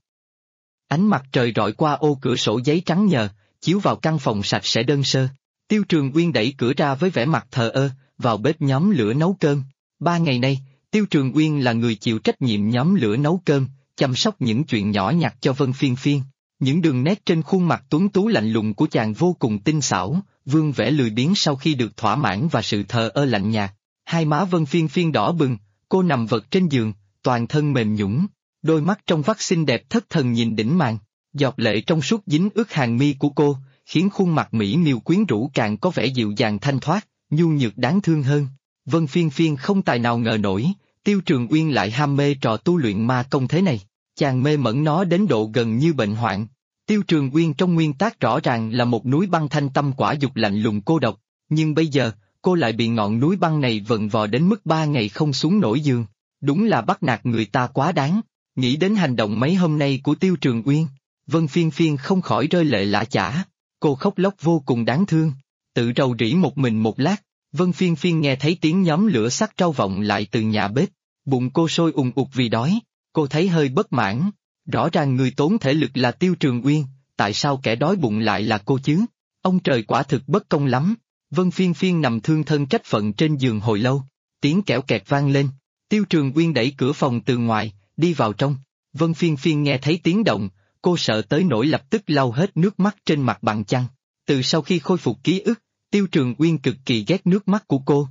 Ánh mặt trời rọi qua ô cửa sổ giấy trắng nhờ, chiếu vào căn phòng sạch sẽ đơn sơ. Tiêu Trường Uyên đẩy cửa ra với vẻ mặt thờ ơ, vào bếp nhóm lửa nấu cơm. 3 ngày nay, Tiêu Trường Uyên là người chịu trách nhiệm nhóm lửa nấu cơm, chăm sóc những chuyện nhỏ nhặt cho Vân Phiên Phiên. Những đường nét trên khuôn mặt tuấn tú lạnh lùng của chàng vô cùng tinh xảo, vương vẻ lười biếng sau khi được thỏa mãn và sự thờ ơ lạnh nhạt. Hai má Vân Phiên Phiên đỏ bừng, cô nằm vật trên giường, toàn thân mềm nhũn, đôi mắt trong vắt xinh đẹp thất thần nhìn đỉnh màn, giọt lệ trong suốt dính ướt hàng mi của cô, khiến khuôn mặt mỹ miều quyến rũ càng có vẻ dịu dàng thanh thoát, nhu nhược đáng thương hơn. Vân Phiên Phiên không tài nào ngờ nổi, Tiêu Trường Uyên lại ham mê trò tu luyện ma công thế này, chàng mê mẩn nó đến độ gần như bệnh hoạn. Tiêu Trường Uyên trong nguyên tác rõ ràng là một núi băng thanh tâm quả dục lạnh lùng cô độc, nhưng bây giờ, cô lại bị ngọn núi băng này vần vò đến mức 3 ngày không xuống nổi giường. Đúng là bắt nạt người ta quá đáng. Nghĩ đến hành động mấy hôm nay của Tiêu Trường Uyên, Vân Phiên Phiên không khỏi rơi lệ lã chã. Cô khóc lóc vô cùng đáng thương, tự rầu rĩ một mình một lát. Vân Phiên Phiên nghe thấy tiếng nhóm lửa sắc trao vọng lại từ nhà bếp, bụng cô sôi ùn ụt vì đói. Cô thấy hơi bất mãn, rõ ràng người tốn thể lực là Tiêu Trường Uyên, tại sao kẻ đói bụng lại là cô chứ? Ông trời quả thực bất công lắm. Vân Phiên Phiên nằm thương thân trách phận trên giường hồi lâu, tiếng kẽo kẹt vang lên. Tiêu Trường Uyên đẩy cửa phòng từ ngoài, đi vào trong. Vân Phiên Phiên nghe thấy tiếng động, cô sợ tới nỗi lập tức lau hết nước mắt trên mặt bằng chăn. Từ sau khi khôi phục ký ức, Tiêu Trường Uyên cực kỳ ghét nước mắt của cô.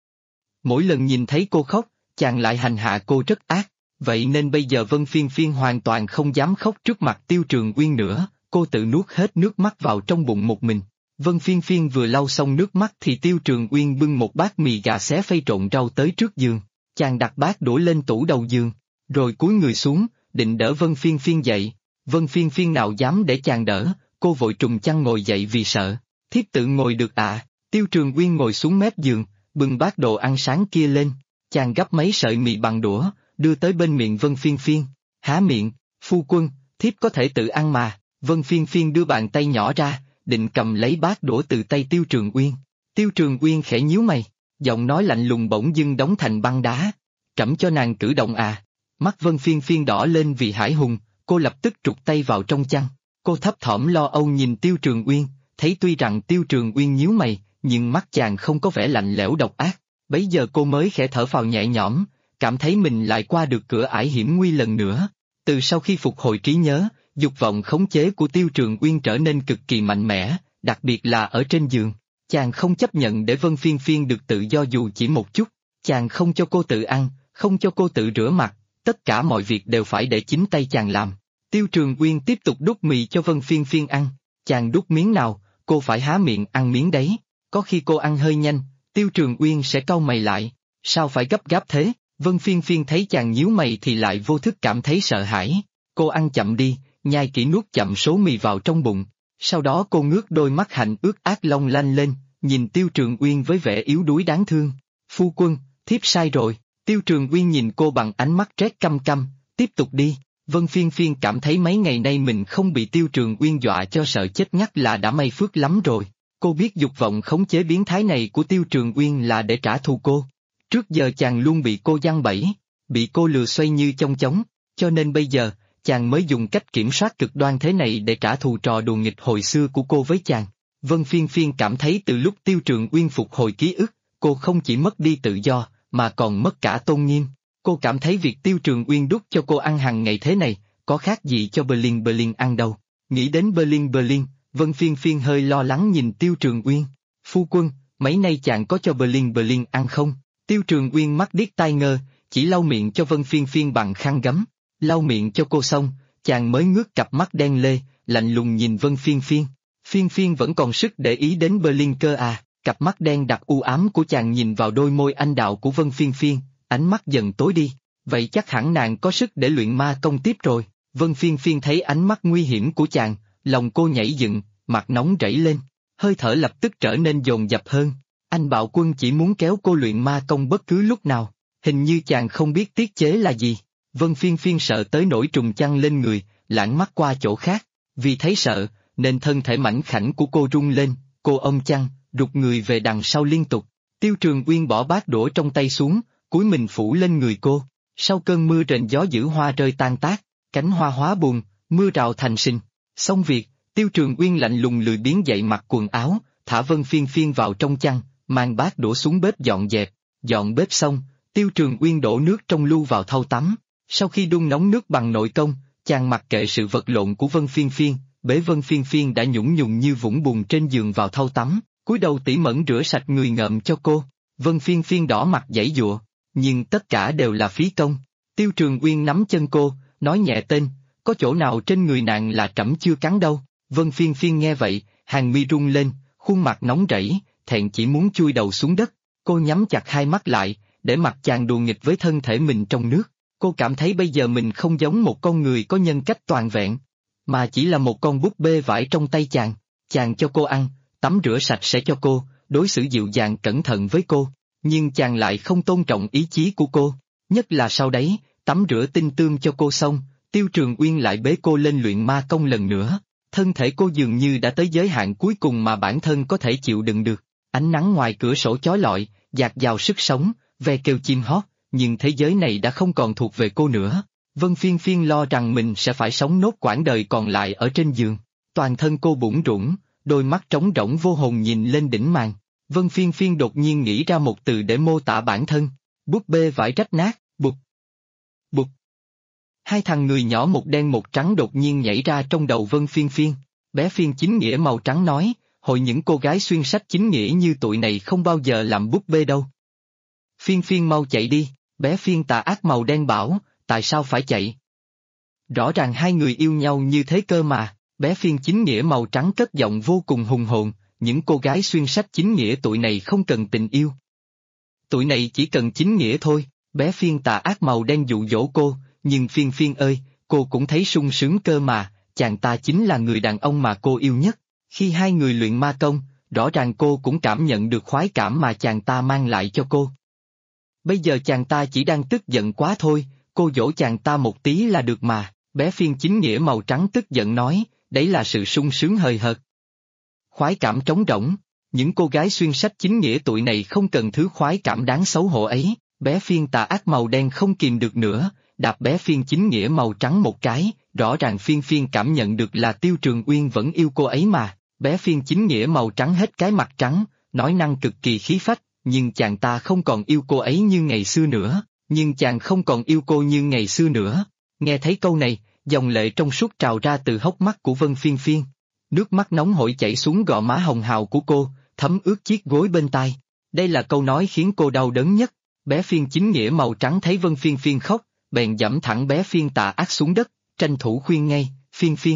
Mỗi lần nhìn thấy cô khóc, chàng lại hành hạ cô rất ác, vậy nên bây giờ Vân Phiên Phiên hoàn toàn không dám khóc trước mặt Tiêu Trường Uyên nữa, cô tự nuốt hết nước mắt vào trong bụng một mình. Vân Phiên Phiên vừa lau xong nước mắt thì Tiêu Trường Uyên bưng một bát mì gà xé phay trộn rau tới trước giường. Chàng đặt bát đổ lên tủ đầu giường, rồi cúi người xuống, định đỡ Vân Phiên Phiên dậy. Vân Phiên Phiên nào dám để chàng đỡ, cô vội trùng chăn ngồi dậy vì sợ. Thiếp tự ngồi được ạ. Tiêu Trường Uyên ngồi xuống mép giường, bưng bát đồ ăn sáng kia lên. Chàng gắp mấy sợi mì bằng đũa, đưa tới bên miệng Vân Phiên Phiên. Há miệng, phu quân, thiếp có thể tự ăn mà. Vân Phiên Phiên đưa bàn tay nhỏ ra, định cầm lấy bát đũa từ tay Tiêu Trường Uyên. Tiêu Trường Uyên khẽ nhíu mày, giọng nói lạnh lùng bỗng dưng đóng thành băng đá. Trẫm cho nàng cử động à? Mắt Vân Phiên Phiên đỏ lên vì hải hùng, cô lập tức trục tay vào trong chăn. Cô thấp thỏm lo âu nhìn Tiêu Trường Uyên, thấy tuy rằng Tiêu Trường Uyên nhíu mày, nhưng mắt chàng không có vẻ lạnh lẽo độc ác. Bấy giờ cô mới khẽ thở phào nhẹ nhõm, cảm thấy mình lại qua được cửa ải hiểm nguy lần nữa. Từ sau khi phục hồi trí nhớ, dục vọng khống chế của Tiêu Trường Uyên trở nên cực kỳ mạnh mẽ, đặc biệt là ở trên giường. Chàng không chấp nhận để Vân Phiên Phiên được tự do dù chỉ một chút. Chàng không cho cô tự ăn, không cho cô tự rửa mặt, tất cả mọi việc đều phải để chính tay chàng làm. Tiêu Trường Uyên tiếp tục đút mì cho Vân Phiên Phiên ăn. Chàng đút miếng nào, cô phải há miệng ăn miếng đấy. Có khi cô ăn hơi nhanh, Tiêu Trường Uyên sẽ cau mày lại. Sao phải gấp gáp thế? Vân Phiên Phiên thấy chàng nhíu mày thì lại vô thức cảm thấy sợ hãi. Cô ăn chậm đi, nhai kỹ nuốt chậm số mì vào trong bụng. Sau đó cô ngước đôi mắt hạnh ướt át long lanh lên, nhìn Tiêu Trường Uyên với vẻ yếu đuối đáng thương. Phu quân, thiếp sai rồi. Tiêu Trường Uyên nhìn cô bằng ánh mắt rét căm căm, tiếp tục đi. Vân Phiên Phiên cảm thấy mấy ngày nay mình không bị Tiêu Trường Uyên dọa cho sợ chết ngắt là đã may phước lắm rồi. Cô biết dục vọng khống chế biến thái này của Tiêu Trường Uyên là để trả thù cô. Trước giờ chàng luôn bị cô giăng bẫy, bị cô lừa xoay như chong chóng, cho nên bây giờ, chàng mới dùng cách kiểm soát cực đoan thế này để trả thù trò đùa nghịch hồi xưa của cô với chàng. Vân Phiên Phiên cảm thấy từ lúc Tiêu Trường Uyên phục hồi ký ức, cô không chỉ mất đi tự do, mà còn mất cả tôn nghiêm. Cô cảm thấy việc Tiêu Trường Uyên đút cho cô ăn hàng ngày thế này, có khác gì cho Berlin ăn đâu. Nghĩ đến Berlin, Vân Phiên Phiên hơi lo lắng nhìn Tiêu Trường Uyên. Phu quân, mấy nay chàng có cho Berlin ăn không? Tiêu Trường Uyên mắt điếc tai ngơ, chỉ lau miệng cho Vân Phiên Phiên bằng khăn gấm. Lau miệng cho cô xong, chàng mới ngước cặp mắt đen lê, lạnh lùng nhìn Vân Phiên Phiên. Phiên Phiên vẫn còn sức để ý đến Berlin cơ à? Cặp mắt đen đặc u ám của chàng nhìn vào đôi môi anh đào của Vân Phiên Phiên, ánh mắt dần tối đi. Vậy chắc hẳn nàng có sức để luyện ma công tiếp rồi. Vân Phiên Phiên thấy ánh mắt nguy hiểm của chàng, lòng cô nhảy dựng, mặt nóng rảy lên, hơi thở lập tức trở nên dồn dập hơn. Anh Bạo Quân chỉ muốn kéo cô luyện ma công bất cứ lúc nào, hình như chàng không biết tiết chế là gì. Vân Phiên Phiên sợ tới nỗi trùng chăn lên người, lãng mắt qua chỗ khác, vì thấy sợ, nên thân thể mảnh khảnh của cô rung lên, cô ôm chăn, rụt người về đằng sau liên tục. Tiêu Trường Uyên bỏ bát đũa trong tay xuống, cúi mình phủ lên người cô. Sau cơn mưa rền gió dữ hoa rơi tan tác, cánh hoa hóa buồn, mưa rào thành sinh. Xong việc, Tiêu Trường Uyên lạnh lùng lười biếng dậy mặc quần áo, thả Vân Phiên Phiên vào trong chăn, mang bát đũa xuống bếp dọn dẹp. Dọn bếp xong, Tiêu Trường Uyên đổ nước trong lu vào thau tắm. Sau khi đun nóng nước bằng nội công, chàng mặc kệ sự vật lộn của Vân Phiên Phiên, bế Vân Phiên Phiên đã nhũng nhùng như vũng bùn trên giường vào thau tắm, cúi đầu tỉ mẩn rửa sạch người ngợm cho cô. Vân Phiên Phiên đỏ mặt giãy giụa, nhưng tất cả đều là phí công. Tiêu Trường Uyên nắm chân cô, nói nhẹ tên, có chỗ nào trên người nàng là trẫm chưa cắn đâu. Vân Phiên Phiên nghe vậy, hàng mi rung lên, khuôn mặt nóng rẫy, thẹn chỉ muốn chui đầu xuống đất. Cô nhắm chặt hai mắt lại, để mặc chàng đùa nghịch với thân thể mình trong nước. Cô cảm thấy bây giờ mình không giống một con người có nhân cách toàn vẹn, mà chỉ là một con búp bê vải trong tay chàng. Chàng cho cô ăn, tắm rửa sạch sẽ cho cô, đối xử dịu dàng cẩn thận với cô, nhưng chàng lại không tôn trọng ý chí của cô. Nhất là sau đấy, tắm rửa tinh tươm cho cô xong, Tiêu Trường Uyên lại bế cô lên luyện ma công lần nữa. Thân thể cô dường như đã tới giới hạn cuối cùng mà bản thân có thể chịu đựng được. Ánh nắng ngoài cửa sổ chói lọi, dạt dào sức sống, ve kêu chim hót, nhưng thế giới này đã không còn thuộc về cô nữa. Vân Phiên Phiên lo rằng mình sẽ phải sống nốt quãng đời còn lại ở trên giường. Toàn thân cô bủn rủn, đôi mắt trống rỗng vô hồn nhìn lên đỉnh màn. Vân Phiên Phiên đột nhiên nghĩ ra một từ để mô tả bản thân. Búp bê vải rách nát, bụp. Bụp. Hai thằng người nhỏ một đen một trắng đột nhiên nhảy ra trong đầu Vân Phiên Phiên. Bé Phiên Chính Nghĩa màu trắng nói, hội những cô gái xuyên sách chính nghĩa như tụi này không bao giờ làm búp bê đâu. Phiên Phiên mau chạy đi, bé Phiên Tà Ác màu đen bảo, tại sao phải chạy? Rõ ràng hai người yêu nhau như thế cơ mà. Bé Phiên Chính Nghĩa màu trắng cất giọng vô cùng hùng hồn, những cô gái xuyên sách chính nghĩa tụi này không cần tình yêu. Tụi này chỉ cần chính nghĩa thôi. Bé Phiên Tà Ác màu đen dụ dỗ cô, nhưng Phiên Phiên ơi, cô cũng thấy sung sướng cơ mà, chàng ta chính là người đàn ông mà cô yêu nhất. Khi hai người luyện ma công, rõ ràng cô cũng cảm nhận được khoái cảm mà chàng ta mang lại cho cô. Bây giờ chàng ta chỉ đang tức giận quá thôi, cô dỗ chàng ta một tí là được mà. Bé Phiên Chính Nghĩa màu trắng tức giận nói, đấy là sự sung sướng hời hợt. Khoái cảm trống rỗng, những cô gái xuyên sách chính nghĩa tụi này không cần thứ khoái cảm đáng xấu hổ ấy. Bé Phiên Tà Ác màu đen không kìm được nữa, đạp bé Phiên Chính Nghĩa màu trắng một cái, rõ ràng Phiên Phiên cảm nhận được là Tiêu Trường Uyên vẫn yêu cô ấy mà. Bé Phiên Chính Nghĩa màu trắng hết cái mặt trắng, nói năng cực kỳ khí phách, nhưng chàng ta không còn yêu cô ấy như ngày xưa nữa, nhưng chàng không còn yêu cô như ngày xưa nữa. Nghe thấy câu này, dòng lệ trong suốt trào ra từ hốc mắt của Vân Phiên Phiên. Nước mắt nóng hổi chảy xuống gò má hồng hào của cô, thấm ướt chiếc gối bên tai. Đây là câu nói khiến cô đau đớn nhất. Bé Phiên Chính Nghĩa màu trắng thấy Vân Phiên Phiên khóc, bèn giẫm thẳng bé Phiên Tà Ác xuống đất, tranh thủ khuyên ngay, Phiên Phiên.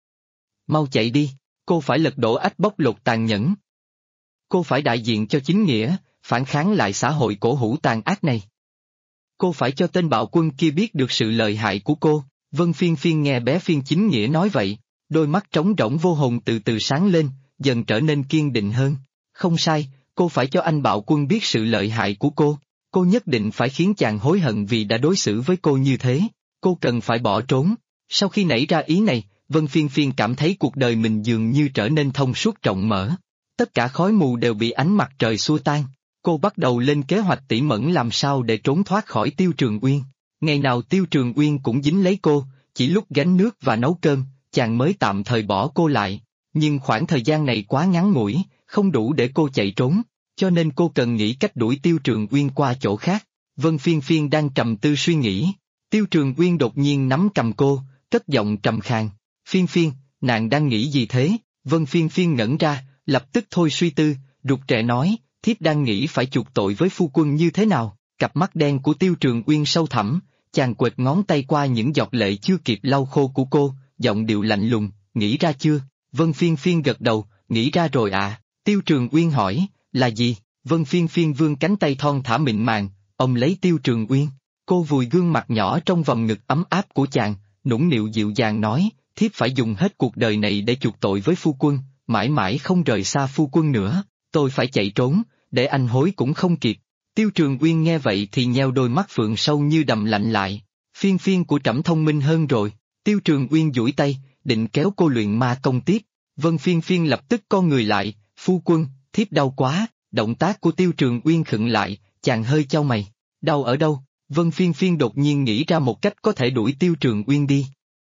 Mau chạy đi, cô phải lật đổ ách bóc lột tàn nhẫn. Cô phải đại diện cho chính nghĩa, phản kháng lại xã hội cổ hủ tàn ác này. Cô phải cho tên bạo quân kia biết được sự lợi hại của cô. Vân Phiên Phiên nghe bé Phiên Chính Nghĩa nói vậy, đôi mắt trống rỗng vô hồn từ từ sáng lên, dần trở nên kiên định hơn. Không sai, cô phải cho anh bạo quân biết sự lợi hại của cô. Cô nhất định phải khiến chàng hối hận vì đã đối xử với cô như thế. Cô cần phải bỏ trốn. Sau khi nảy ra ý này, Vân Phiên Phiên cảm thấy cuộc đời mình dường như trở nên thông suốt rộng mở. Tất cả khói mù đều bị ánh mặt trời xua tan. Cô bắt đầu lên kế hoạch tỉ mẩn làm sao để trốn thoát khỏi Tiêu Trường Uyên. Ngày nào Tiêu Trường Uyên cũng dính lấy cô, chỉ lúc gánh nước và nấu cơm, chàng mới tạm thời bỏ cô lại. Nhưng khoảng thời gian này quá ngắn ngủi, không đủ để cô chạy trốn, cho nên cô cần nghĩ cách đuổi Tiêu Trường Uyên qua chỗ khác. Vân Phiên Phiên đang trầm tư suy nghĩ. Tiêu Trường Uyên đột nhiên nắm cầm cô, cất giọng trầm khàn. Phiên Phiên, nàng đang nghĩ gì thế? Vân Phiên Phiên ngẩn ra, lập tức thôi suy tư, rụt rè nói, thiếp đang nghĩ phải chuộc tội với phu quân như thế nào. Cặp mắt đen của Tiêu Trường Uyên sâu thẳm, chàng quệt ngón tay qua những giọt lệ chưa kịp lau khô của cô, giọng điệu lạnh lùng, nghĩ ra chưa? Vân Phiên Phiên gật đầu, nghĩ ra rồi ạ. Tiêu Trường Uyên hỏi, là gì? Vân Phiên Phiên vươn cánh tay thon thả mịn màng, ôm lấy Tiêu Trường Uyên. Cô vùi gương mặt nhỏ trong vòng ngực ấm áp của chàng, nũng nịu dịu dàng nói, thiếp phải dùng hết cuộc đời này để chuộc tội với phu quân, mãi mãi không rời xa phu quân nữa, tôi phải chạy trốn, để anh hối cũng không kịp. Tiêu Trường Uyên nghe vậy thì nheo đôi mắt phượng sâu như đầm lạnh lại. Phiên Phiên của trẫm thông minh hơn rồi. Tiêu Trường Uyên duỗi tay, định kéo cô luyện ma công tiếp. Vân Phiên Phiên lập tức co người lại, phu quân, thiếp đau quá. Động tác của Tiêu Trường Uyên khựng lại, chàng hơi chau mày. Đau ở đâu? Vân Phiên Phiên đột nhiên nghĩ ra một cách có thể đuổi Tiêu Trường Uyên đi.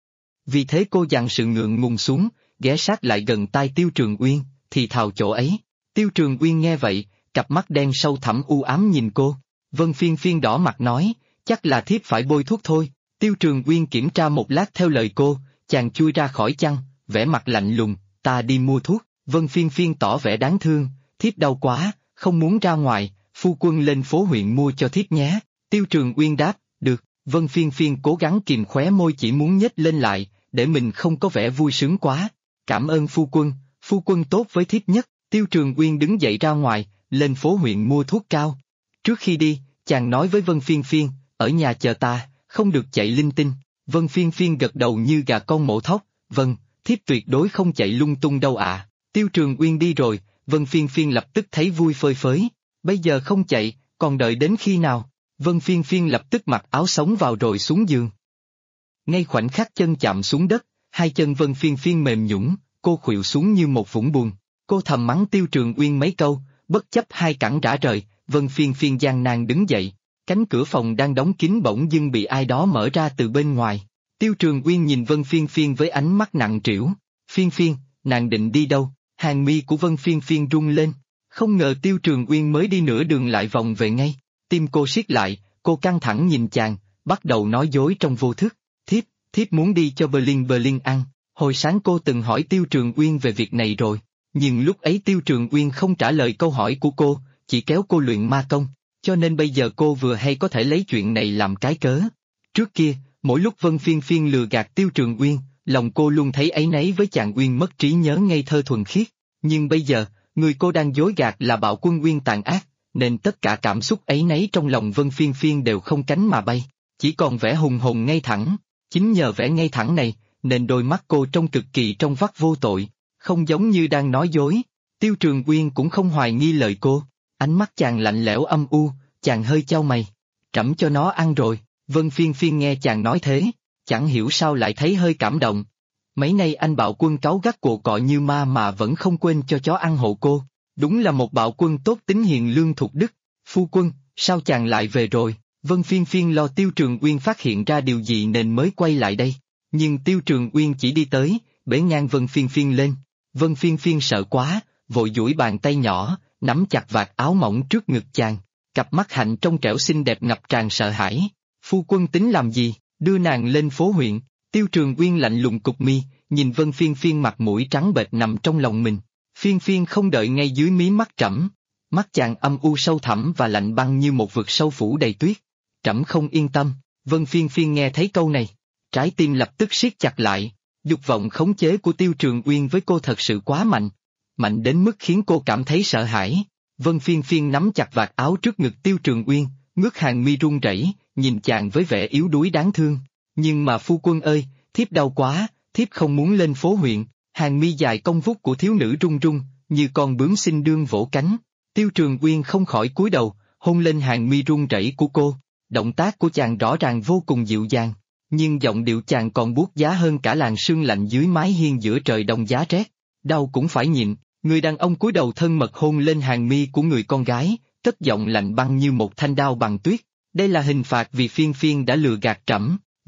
Vì thế cô dằn sự ngượng ngùng xuống, ghé sát lại gần tai Tiêu Trường Uyên, thì thào chỗ ấy. Tiêu Trường Uyên nghe vậy, cặp mắt đen sâu thẳm u ám nhìn cô. Vân Phiên Phiên đỏ mặt nói, chắc là thiếp phải bôi thuốc thôi. Tiêu Trường Uyên kiểm tra một lát theo lời cô, chàng chui ra khỏi chăn, vẻ mặt lạnh lùng, ta đi mua thuốc. Vân Phiên Phiên tỏ vẻ đáng thương, thiếp đau quá, không muốn ra ngoài, phu quân lên phố huyện mua cho thiếp nhé. Tiêu Trường Uyên đáp, được. Vân Phiên Phiên cố gắng kìm khóe môi chỉ muốn nhếch lên lại, để mình không có vẻ vui sướng quá. Cảm ơn phu quân tốt với thiếp nhất. Tiêu Trường Uyên đứng dậy ra ngoài, lên phố huyện mua thuốc cao. Trước khi đi, chàng nói với Vân Phiên Phiên, ở nhà chờ ta, không được chạy linh tinh. Vân Phiên Phiên gật đầu như gà con mổ thóc, vâng, thiếp tuyệt đối không chạy lung tung đâu ạ. Tiêu Trường Uyên đi rồi, Vân Phiên Phiên lập tức thấy vui phơi phới. Bây giờ không chạy, còn đợi đến khi nào? Vân Phiên Phiên lập tức mặc áo sống vào rồi xuống giường. Ngay khoảnh khắc chân chạm xuống đất, hai chân Vân Phiên Phiên mềm nhũn, cô khuỵu xuống như một vũng bùn. Cô thầm mắng Tiêu Trường Uyên mấy câu, bất chấp hai cẳng rã rời, Vân Phiên Phiên gian nan đứng dậy. Cánh cửa phòng đang đóng kín bỗng dưng bị ai đó mở ra từ bên ngoài. Tiêu Trường Uyên nhìn Vân Phiên Phiên với ánh mắt nặng trĩu. Phiên Phiên, nàng định đi đâu? Hàng mi của Vân Phiên Phiên rung lên. Không ngờ Tiêu Trường Uyên mới đi nửa đường lại vòng về ngay. Tim cô siết lại, cô căng thẳng nhìn chàng, bắt đầu nói dối trong vô thức. Thiếp muốn đi cho Berlin ăn. Hồi sáng cô từng hỏi Tiêu Trường Uyên về việc này rồi. Nhưng lúc ấy Tiêu Trường Uyên không trả lời câu hỏi của cô, chỉ kéo cô luyện ma công, cho nên bây giờ cô vừa hay có thể lấy chuyện này làm cái cớ. Trước kia, mỗi lúc Vân Phiên Phiên lừa gạt Tiêu Trường Uyên, lòng cô luôn thấy áy náy với chàng Uyên mất trí nhớ ngây thơ thuần khiết. Nhưng bây giờ, người cô đang dối gạt là Bạo Quân Uyên tàn ác, nên tất cả cảm xúc áy náy trong lòng Vân Phiên Phiên đều không cánh mà bay, chỉ còn vẻ hùng hồn ngay thẳng. Chính nhờ vẻ ngay thẳng này, nên đôi mắt cô trông cực kỳ trong vắt vô tội, không giống như đang nói dối. Tiêu Trường Uyên cũng không hoài nghi lời cô, ánh mắt chàng lạnh lẽo âm u, chàng hơi chau mày. Trẫm cho nó ăn rồi. Vân Phiên Phiên nghe chàng nói thế, chẳng hiểu sao lại thấy hơi cảm động. Mấy nay anh Bạo Quân cáu gắt cồ cọ như ma mà vẫn không quên cho chó ăn hộ cô, đúng là một Bạo Quân tốt tính hiền lương thục đức. Phu quân, sao chàng lại về rồi? Vân Phiên Phiên lo Tiêu Trường Uyên phát hiện ra điều gì nên mới quay lại đây. Nhưng Tiêu Trường Uyên chỉ đi tới, bế ngang Vân Phiên Phiên lên. Vân Phiên Phiên sợ quá, vội duỗi bàn tay nhỏ, nắm chặt vạt áo mỏng trước ngực chàng. Cặp mắt hạnh trong trẻo xinh đẹp ngập tràn sợ hãi. Phu quân tính làm gì? Đưa nàng lên phố huyện. Tiêu Trường Uyên lạnh lùng cụp mi, nhìn Vân Phiên Phiên mặt mũi trắng bệch nằm trong lòng mình. Phiên Phiên không đợi ngay dưới mí mắt trẫm. Mắt chàng âm u sâu thẳm và lạnh băng như một vực sâu phủ đầy tuyết. Trẫm không yên tâm. Vân Phiên Phiên nghe thấy câu này, trái tim lập tức siết chặt lại. Dục vọng khống chế của Tiêu Trường Uyên với cô thật sự quá mạnh. Mạnh đến mức khiến cô cảm thấy sợ hãi. Vân Phiên Phiên nắm chặt vạt áo trước ngực Tiêu Trường Uyên, ngước hàng mi run rẩy, nhìn chàng với vẻ yếu đuối đáng thương. Nhưng mà phu quân ơi, thiếp đau quá, thiếp không muốn lên phố huyện. Hàng mi dài cong vút của thiếu nữ run run, như con bướm xinh đương vỗ cánh. Tiêu Trường Uyên không khỏi cúi đầu, hôn lên hàng mi run rẩy của cô. Động tác của chàng rõ ràng vô cùng dịu dàng, nhưng giọng điệu chàng còn buốt giá hơn cả làn sương lạnh dưới mái hiên giữa trời đông giá rét. Đau cũng phải nhịn. Người đàn ông cúi đầu thân mật hôn lên hàng mi của người con gái, cất giọng lạnh băng như một thanh đao bằng tuyết. Đây là hình phạt vì Phiên Phiên đã lừa gạt trẫm.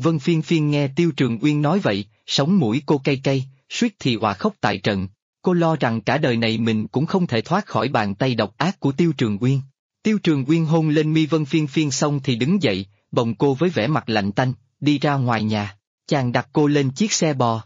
Vân Phiên Phiên nghe Tiêu Trường Uyên nói vậy, sống mũi cô cay cay, suýt thì òa khóc tại trận. Cô lo rằng cả đời này mình cũng không thể thoát khỏi bàn tay độc ác của Tiêu Trường Uyên. Tiêu Trường Uyên hôn lên mi Vân Phiên Phiên xong thì đứng dậy, bồng cô với vẻ mặt lạnh tanh, đi ra ngoài nhà. Chàng đặt cô lên chiếc xe bò.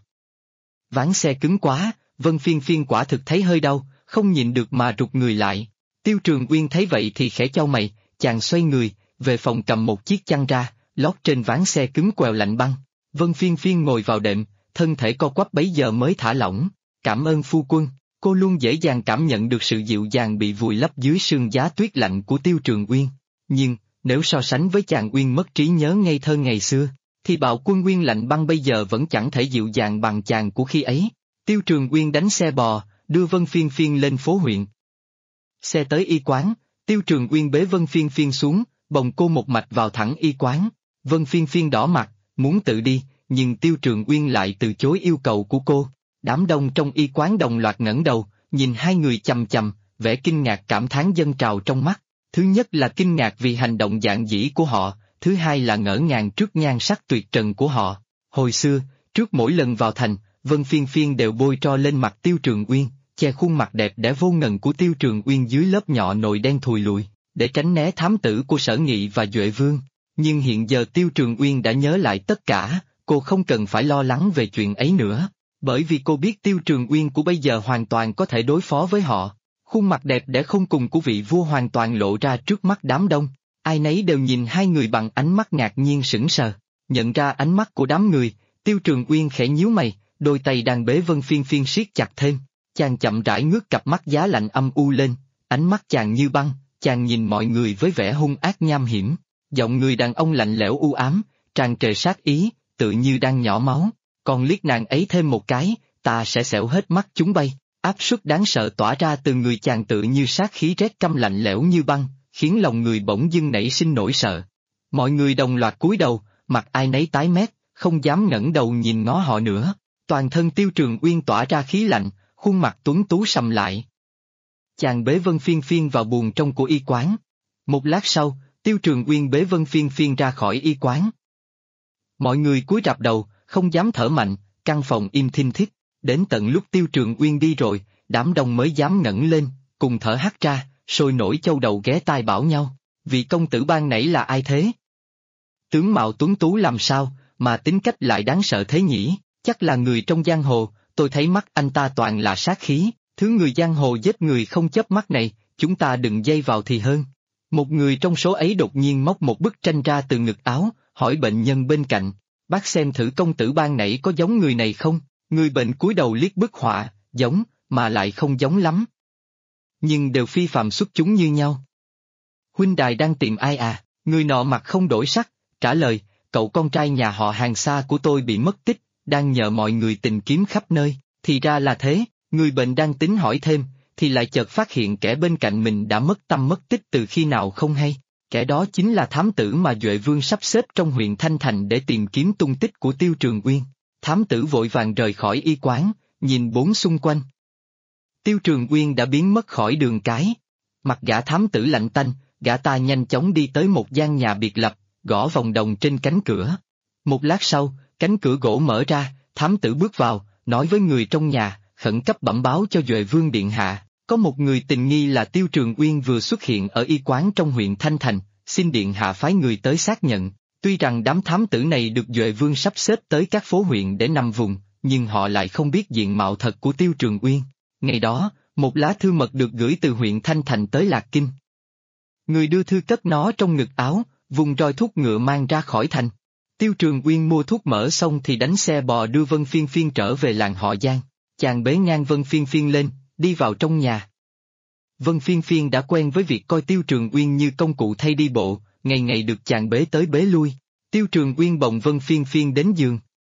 Ván xe cứng quá, Vân Phiên Phiên quả thực thấy hơi đau, không nhịn được mà rụt người lại. Tiêu Trường Uyên thấy vậy thì khẽ chau mày, chàng xoay người, về phòng cầm một chiếc chăn ra, lót trên ván xe cứng quèo lạnh băng. Vân Phiên Phiên ngồi vào đệm, thân thể co quắp bấy giờ mới thả lỏng. Cảm ơn phu quân, cô luôn dễ dàng cảm nhận được sự dịu dàng bị vùi lấp dưới sương giá tuyết lạnh của Tiêu Trường Uyên. Nhưng, nếu so sánh với chàng Uyên mất trí nhớ ngây thơ ngày xưa, thì Bạo Quân Uyên lạnh băng bây giờ vẫn chẳng thể dịu dàng bằng chàng của khi ấy. Tiêu Trường Uyên đánh xe bò, đưa Vân Phiên Phiên lên phố huyện. Xe tới y quán, Tiêu Trường Uyên bế Vân Phiên Phiên xuống, bồng cô một mạch vào thẳng y quán. Vân Phiên Phiên đỏ mặt, muốn tự đi, nhưng Tiêu Trường Uyên lại từ chối yêu cầu của cô. Đám đông trong y quán đồng loạt ngẩng đầu, nhìn hai người chằm chằm, vẻ kinh ngạc cảm thán dâng trào trong mắt. Thứ nhất là kinh ngạc vì hành động dạn dĩ của họ, thứ hai là ngỡ ngàng trước nhan sắc tuyệt trần của họ. Hồi xưa, trước mỗi lần vào thành, Vân Phiên Phiên đều bôi tro lên mặt Tiêu Trường Uyên, che khuôn mặt đẹp đẽ vô ngần của Tiêu Trường Uyên dưới lớp nhọ nồi đen thùi lùi, để tránh né thám tử của Sở Nghị và Duệ Vương. Nhưng hiện giờ Tiêu Trường Uyên đã nhớ lại tất cả, cô không cần phải lo lắng về chuyện ấy nữa, bởi vì cô biết Tiêu Trường Uyên của bây giờ hoàn toàn có thể đối phó với họ. Khuôn mặt đẹp đẽ không cùng của vị vua hoàn toàn lộ ra trước mắt đám đông, ai nấy đều nhìn hai người bằng ánh mắt ngạc nhiên sững sờ. Nhận ra ánh mắt của đám người, Tiêu Trường Uyên khẽ nhíu mày, đôi tay đang bế Vân Phiên Phiên siết chặt thêm. Chàng chậm rãi ngước cặp mắt giá lạnh âm u lên, ánh mắt chàng như băng, chàng nhìn mọi người với vẻ hung ác nham hiểm. Giọng người đàn ông lạnh lẽo u ám, tràn trề sát ý, tự như đang nhỏ máu. Còn liếc nàng ấy thêm một cái, ta sẽ xẻo hết mắt chúng bay. Áp suất đáng sợ tỏa ra từ người chàng tự như sát khí rét căm lạnh lẽo như băng, khiến lòng người bỗng dưng nảy sinh nỗi sợ. Mọi người đồng loạt cúi đầu, mặt ai nấy tái mét, không dám ngẩng đầu nhìn ngó họ nữa. Toàn thân Tiêu Trường Uyên tỏa ra khí lạnh, khuôn mặt tuấn tú sầm lại. Chàng bế Vân Phiên Phiên vào buồng trong của y quán. Một lát sau, Tiêu Trường Uyên bế Vân Phiên Phiên ra khỏi y quán. Mọi người cúi rạp đầu, không dám thở mạnh, căn phòng im thinh thít. Đến tận lúc Tiêu Trường Uyên đi rồi, đám đông mới dám ngẩng lên, cùng thở hắt ra, sôi nổi châu đầu ghé tai bảo nhau. Vị công tử ban nãy là ai thế? Tướng mạo tuấn tú làm sao, mà tính cách lại đáng sợ thế nhỉ? Chắc là người trong giang hồ, tôi thấy mắt anh ta toàn là sát khí, thứ người giang hồ giết người không chớp mắt này, chúng ta đừng dây vào thì hơn. Một người trong số ấy đột nhiên móc một bức tranh ra từ ngực áo, hỏi bệnh nhân bên cạnh, bác xem thử công tử ban nãy có giống người này không? Người bệnh cúi đầu liếc bức họa, giống, mà lại không giống lắm. Nhưng đều phi phàm xuất chúng như nhau. Huynh đài đang tìm ai à? Người nọ mặt không đổi sắc, trả lời, cậu con trai nhà họ Hàng xa của tôi bị mất tích, đang nhờ mọi người tìm kiếm khắp nơi. Thì ra là thế, người bệnh đang tính hỏi thêm, thì lại chợt phát hiện kẻ bên cạnh mình đã mất tâm mất tích từ khi nào không hay. Kẻ đó chính là thám tử mà Duệ Vương sắp xếp trong huyện Thanh Thành để tìm kiếm tung tích của Tiêu Trường Uyên. Thám tử vội vàng rời khỏi y quán, nhìn bốn xung quanh. Tiêu Trường Uyên đã biến mất khỏi đường cái. Mặt gã thám tử lạnh tanh, gã ta nhanh chóng đi tới một gian nhà biệt lập, gõ vòng đồng trên cánh cửa. Một lát sau, cánh cửa gỗ mở ra, thám tử bước vào, nói với người trong nhà, khẩn cấp bẩm báo cho Duệ Vương điện hạ. Có một người tình nghi là Tiêu Trường Uyên vừa xuất hiện ở y quán trong huyện Thanh Thành, xin điện hạ phái người tới xác nhận. Tuy rằng đám thám tử này được Duệ Vương sắp xếp tới các phố huyện để nằm vùng, nhưng họ lại không biết diện mạo thật của Tiêu Trường Uyên. Ngày đó, một lá thư mật được gửi từ huyện Thanh Thành tới Lạc Kinh. Người đưa thư cất nó trong ngực áo, vùng roi thuốc ngựa mang ra khỏi thành. Tiêu Trường Uyên mua thuốc mỡ xong thì đánh xe bò đưa Vân Phiên Phiên trở về làng họ Giang. Chàng bế ngang Vân Phiên Phiên lên, đi vào trong nhà. Vân Phiên Phiên đã quen với việc coi Tiêu Trường Uyên như công cụ thay đi bộ, ngày ngày được chàng bế tới bế lui. Tiêu Trường Uyên bồng Vân Phiên Phiên đến giường.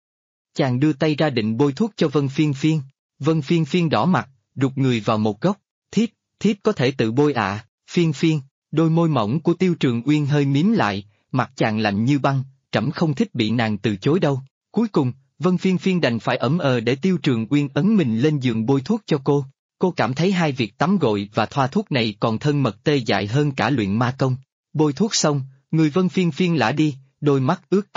Chàng đưa tay ra định bôi thuốc cho Vân Phiên Phiên. Vân Phiên Phiên đỏ mặt, rụt người vào một góc. Thiếp có thể tự bôi ạ. Phiên Phiên, đôi môi mỏng của Tiêu Trường Uyên hơi mím lại, mặt chàng lạnh như băng, trẫm không thích bị nàng từ chối đâu. Cuối cùng, Vân Phiên Phiên đành phải ẩm để Tiêu Trường Uyên ấn mình lên giường bôi thuốc cho cô. Cô cảm thấy hai việc tắm gội và thoa thuốc này còn thân mật tê dại hơn cả luyện ma công. Bôi thuốc xong, người Vân Phiên Phiên lả đi, đôi mắt ướt át,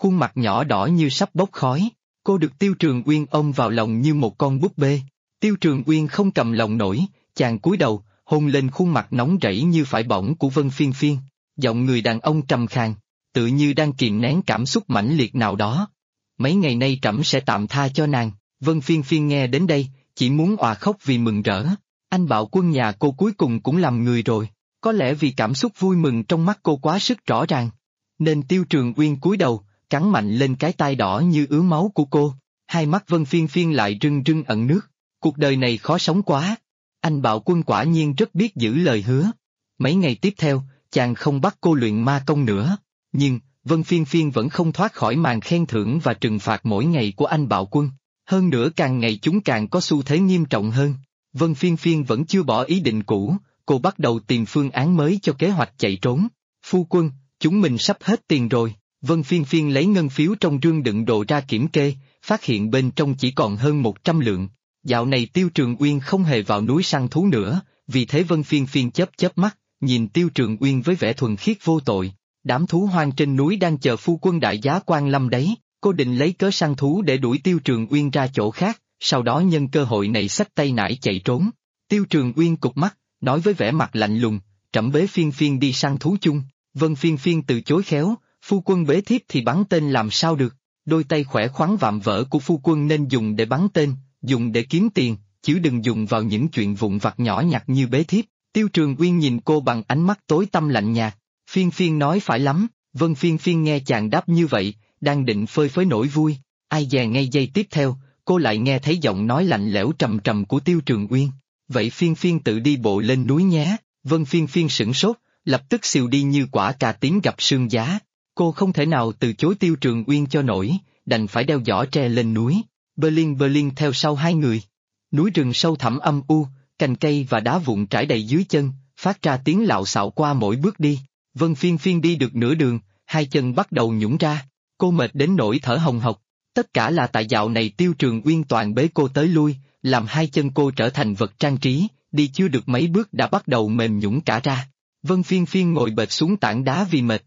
khuôn mặt nhỏ đỏ như sắp bốc khói. Cô được Tiêu Trường Uyên ôm vào lòng như một con búp bê. Tiêu Trường Uyên không cầm lòng nổi, chàng cúi đầu, hôn lên khuôn mặt nóng rẫy như phải bỏng của Vân Phiên Phiên. Giọng người đàn ông trầm khàn, tự như đang kìm nén cảm xúc mãnh liệt nào đó. Mấy ngày nay trẫm sẽ tạm tha cho nàng. Vân Phiên Phiên nghe đến đây, chỉ muốn òa khóc vì mừng rỡ. Anh Bạo Quân nhà cô cuối cùng cũng làm người rồi. Có lẽ vì cảm xúc vui mừng trong mắt cô quá sức rõ ràng, nên Tiêu Trường Uyên cúi đầu, cắn mạnh lên cái tai đỏ như ứa máu của cô. Hai mắt Vân Phiên Phiên lại rưng rưng ẩn nước. Cuộc đời này khó sống quá. Anh Bạo Quân quả nhiên rất biết giữ lời hứa. Mấy ngày tiếp theo, chàng không bắt cô luyện ma công nữa. Nhưng, Vân Phiên Phiên vẫn không thoát khỏi màn khen thưởng và trừng phạt mỗi ngày của anh Bạo Quân. Hơn nữa càng ngày chúng càng có xu thế nghiêm trọng hơn. Vân Phiên Phiên vẫn chưa bỏ ý định cũ, cô bắt đầu tìm phương án mới cho kế hoạch chạy trốn. Phu quân, chúng mình sắp hết tiền rồi. Vân Phiên Phiên lấy ngân phiếu trong rương đựng đồ ra kiểm kê, phát hiện bên trong chỉ còn hơn 100 lượng. Dạo này Tiêu Trường Uyên không hề vào núi săn thú nữa, vì thế Vân Phiên Phiên chớp chớp mắt, nhìn Tiêu Trường Uyên với vẻ thuần khiết vô tội. Đám thú hoang trên núi đang chờ phu quân đại giá Quan Lâm đấy, cô định lấy cớ săn thú để đuổi Tiêu Trường Uyên ra chỗ khác, sau đó nhân cơ hội này xách tay nải chạy trốn. Tiêu Trường Uyên cụp mắt, nói với vẻ mặt lạnh lùng, trẫm bế Phiên Phiên đi săn thú chung. Vân Phiên Phiên từ chối khéo, phu quân bế thiếp thì bắn tên làm sao được, đôi tay khỏe khoắn vạm vỡ của phu quân nên dùng để bắn tên, dùng để kiếm tiền, chứ đừng dùng vào những chuyện vụn vặt nhỏ nhặt như bế thiếp. Tiêu Trường Uyên nhìn cô bằng ánh mắt tối tăm lạnh nhạt. Phiên Phiên nói phải lắm. Vân Phiên Phiên nghe chàng đáp như vậy, đang định phơi phới nỗi vui, ai dè ngay giây tiếp theo, cô lại nghe thấy giọng nói lạnh lẽo trầm trầm của Tiêu Trường Uyên. Vậy Phiên Phiên tự đi bộ lên núi nhé. Vân Phiên Phiên sửng sốt, lập tức xìu đi như quả cà tím gặp sương giá. Cô không thể nào từ chối Tiêu Trường Uyên cho nổi, đành phải đeo giỏ tre lên núi. Berlin theo sau hai người. Núi rừng sâu thẳm âm u, cành cây và đá vụn trải đầy dưới chân, phát ra tiếng lạo xạo qua mỗi bước đi. Vân Phiên Phiên đi được nửa đường, hai chân bắt đầu nhũn ra, cô mệt đến nỗi thở hồng hộc. Tất cả là tại dạo này Tiêu Trường Uyên toàn bế cô tới lui, làm hai chân cô trở thành vật trang trí, đi chưa được mấy bước đã bắt đầu mềm nhũn cả ra. Vân Phiên Phiên ngồi bệt xuống tảng đá vì mệt.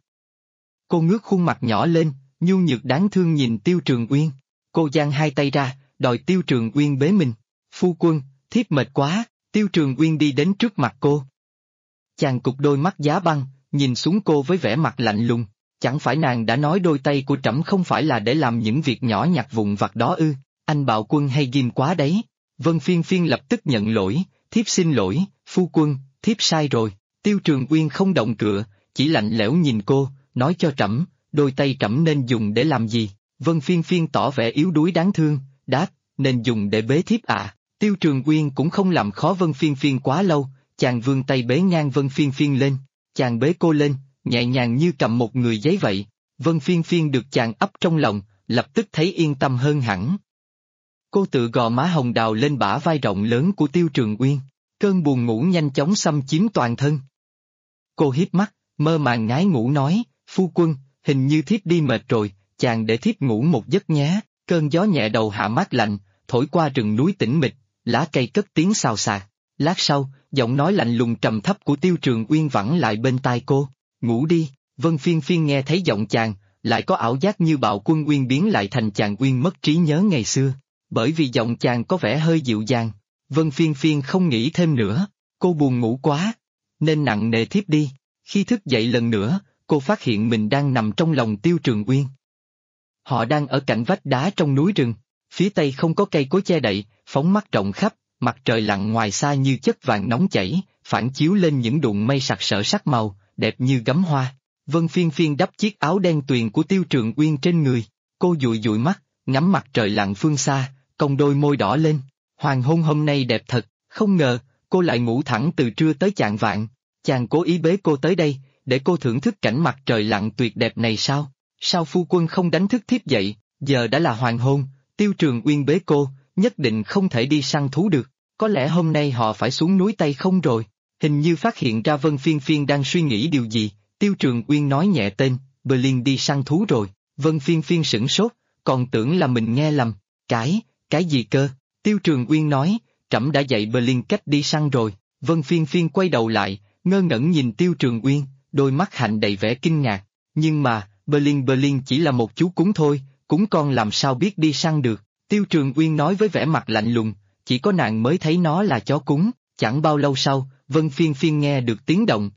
Cô ngước khuôn mặt nhỏ lên, nhu nhược đáng thương nhìn Tiêu Trường Uyên. Cô giang hai tay ra, đòi Tiêu Trường Uyên bế mình. Phu quân, thiếp mệt quá. Tiêu Trường Uyên đi đến trước mặt cô. Chàng cụp đôi mắt giá băng, nhìn xuống cô với vẻ mặt lạnh lùng. Chẳng phải nàng đã nói đôi tay của trẫm không phải là để làm những việc nhỏ nhặt vụn vặt đó ư? Anh Bạo Quân hay ghim quá đấy. Vân Phiên Phiên lập tức nhận lỗi, thiếp xin lỗi, phu quân, thiếp sai rồi. Tiêu Trường Uyên không động cựa, chỉ lạnh lẽo nhìn cô, nói cho trẫm, đôi tay trẫm nên dùng để làm gì? Vân Phiên Phiên tỏ vẻ yếu đuối đáng thương, đáp, nên dùng để bế thiếp à. Tiêu Trường Uyên cũng không làm khó Vân Phiên Phiên quá lâu, chàng vươn tay bế ngang Vân Phiên Phiên lên, chàng bế cô lên, nhẹ nhàng như cầm một người giấy vậy. Vân Phiên Phiên được chàng ấp trong lòng, lập tức thấy yên tâm hơn hẳn. Cô tự gò má hồng đào lên bả vai rộng lớn của Tiêu Trường Uyên, cơn buồn ngủ nhanh chóng xâm chiếm toàn thân. Cô hiếp mắt, mơ màng ngái ngủ nói, phu quân, hình như thiếp đi mệt rồi, chàng để thiếp ngủ một giấc nhé. Cơn gió nhẹ đầu hạ mát lạnh, thổi qua rừng núi tĩnh mịch, lá cây cất tiếng xào xạc. Lát sau, giọng nói lạnh lùng trầm thấp của Tiêu Trường Uyên vẳng lại bên tai cô, ngủ đi. Vân Phiên Phiên nghe thấy giọng chàng, lại có ảo giác như Bạo Quân Uyên biến lại thành chàng Uyên mất trí nhớ ngày xưa. Bởi vì giọng chàng có vẻ hơi dịu dàng, Vân Phiên Phiên không nghĩ thêm nữa, cô buồn ngủ quá, nên nặng nề thiếp đi. Khi thức dậy lần nữa, cô phát hiện mình đang nằm trong lòng Tiêu Trường Uyên. Họ đang ở cạnh vách đá trong núi rừng, phía tây không có cây cối che đậy, phóng mắt rộng khắp, mặt trời lặn ngoài xa như chất vàng nóng chảy, phản chiếu lên những đụn mây sặc sỡ sắc màu, đẹp như gấm hoa. Vân Phiên Phiên đắp chiếc áo đen tuyền của Tiêu Trường Uyên trên người, cô dụi dụi mắt, ngắm mặt trời lặn phương xa, cong đôi môi đỏ lên. Hoàng hôn hôm nay đẹp thật, không ngờ, cô lại ngủ thẳng từ trưa tới chạng vạng. Chàng cố ý bế cô tới đây, để cô thưởng thức cảnh mặt trời lặn tuyệt đẹp này sao? Sao phu quân không đánh thức thiếp dậy? Giờ đã là hoàng hôn, Tiêu Trường Uyên bế cô, nhất định không thể đi săn thú được. Có lẽ hôm nay họ phải xuống núi Tây không rồi. Hình như phát hiện ra Vân Phiên Phiên đang suy nghĩ điều gì, Tiêu Trường Uyên nói nhẹ tên, Berlin đi săn thú rồi. Vân Phiên Phiên sửng sốt, còn tưởng là mình nghe lầm. Cái gì cơ? Tiêu Trường Uyên nói, trẫm đã dạy Berlin cách đi săn rồi. Vân Phiên Phiên quay đầu lại, ngơ ngẩn nhìn Tiêu Trường Uyên, đôi mắt hạnh đầy vẻ kinh ngạc. Nhưng mà, Berlin chỉ là một chú cún thôi, cún con làm sao biết đi săn được. Tiêu Trường Uyên nói với vẻ mặt lạnh lùng, chỉ có nàng mới thấy nó là chó cún. Chẳng bao lâu sau, Vân Phiên Phiên nghe được tiếng động.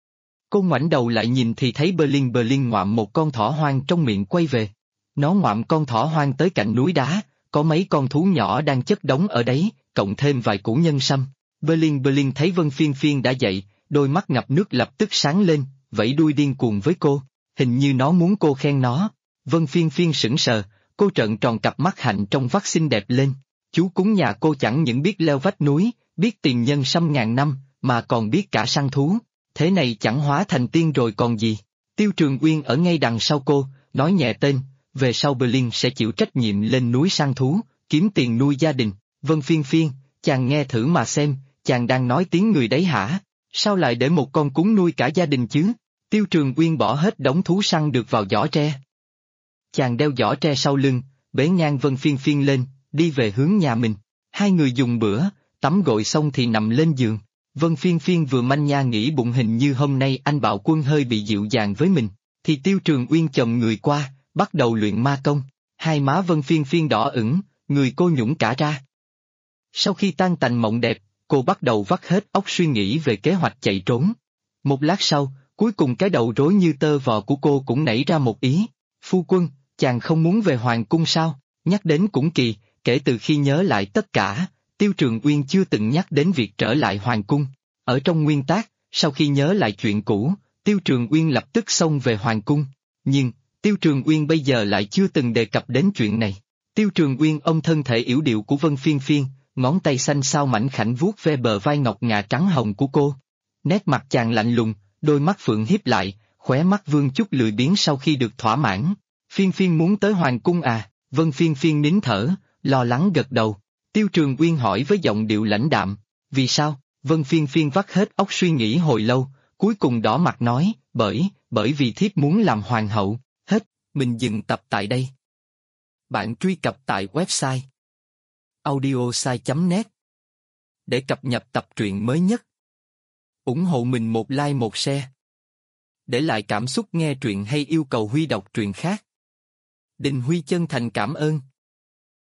Cô ngoảnh đầu lại nhìn thì thấy Berlin ngoạm một con thỏ hoang trong miệng quay về. Nó ngoạm con thỏ hoang tới cạnh núi đá, có mấy con thú nhỏ đang chất đống ở đấy, cộng thêm vài củ nhân sâm. Berlin thấy Vân Phiên Phiên đã dậy, đôi mắt ngập nước lập tức sáng lên, vẫy đuôi điên cuồng với cô. Hình như nó muốn cô khen nó. Vân Phiên Phiên sững sờ, cô trợn tròn cặp mắt hạnh trong vắt xinh đẹp lên. Chú cún nhà cô chẳng những biết leo vách núi, biết tìm nhân sâm ngàn năm, mà còn biết cả săn thú. Thế này chẳng hóa thành tiên rồi còn gì. Tiêu Trường Uyên ở ngay đằng sau cô, nói nhẹ tên, về sau Berlin sẽ chịu trách nhiệm lên núi săn thú, kiếm tiền nuôi gia đình. Vân Phiên Phiên, chàng nghe thử mà xem, chàng đang nói tiếng người đấy hả? Sao lại để một con cún nuôi cả gia đình chứ? Tiêu Trường Uyên bỏ hết đống thú săn được vào giỏ tre. Chàng đeo giỏ tre sau lưng, bế ngang Vân Phiên Phiên lên, đi về hướng nhà mình. Hai người dùng bữa, tắm gội xong thì nằm lên giường. Vân Phiên Phiên vừa manh nha nghĩ bụng hình như hôm nay anh Bạo Quân hơi bị dịu dàng với mình, thì Tiêu Trường Uyên chồm người qua, bắt đầu luyện ma công. Hai má Vân Phiên Phiên đỏ ửng, người cô nhũng cả ra. Sau khi tan tành mộng đẹp, cô bắt đầu vắt hết óc suy nghĩ về kế hoạch chạy trốn. Một lát sau, cuối cùng cái đầu rối như tơ vò của cô cũng nảy ra một ý. Phu quân, chàng không muốn về hoàng cung sao? Nhắc đến cũng kỳ, kể từ khi nhớ lại tất cả, Tiêu Trường Uyên chưa từng nhắc đến việc trở lại hoàng cung. Ở trong nguyên tác, sau khi nhớ lại chuyện cũ, Tiêu Trường Uyên lập tức xông về hoàng cung. Nhưng, Tiêu Trường Uyên bây giờ lại chưa từng đề cập đến chuyện này. Tiêu Trường Uyên ôm thân thể yểu điệu của Vân Phiên Phiên, ngón tay xanh xao mảnh khảnh vuốt ve bờ vai ngọc ngà trắng hồng của cô. Nét mặt chàng lạnh lùng, đôi mắt phượng hiếp lại, khóe mắt vương chút lười biếng sau khi được thỏa mãn. Phiên Phiên muốn tới hoàng cung à? Vân Phiên Phiên nín thở, lo lắng gật đầu. Tiêu Trường Uyên hỏi với giọng điệu lãnh đạm, vì sao? Vân Phiên Phiên vắt hết óc suy nghĩ hồi lâu, cuối cùng đỏ mặt nói, bởi vì thiếp muốn làm hoàng hậu. Hết, mình dừng tập tại đây. Bạn truy cập tại website audiosai.net để cập nhật tập truyện mới nhất. Ủng hộ mình một like một share. Để lại cảm xúc nghe truyện hay yêu cầu Huy đọc truyện khác. Đình Huy chân thành cảm ơn.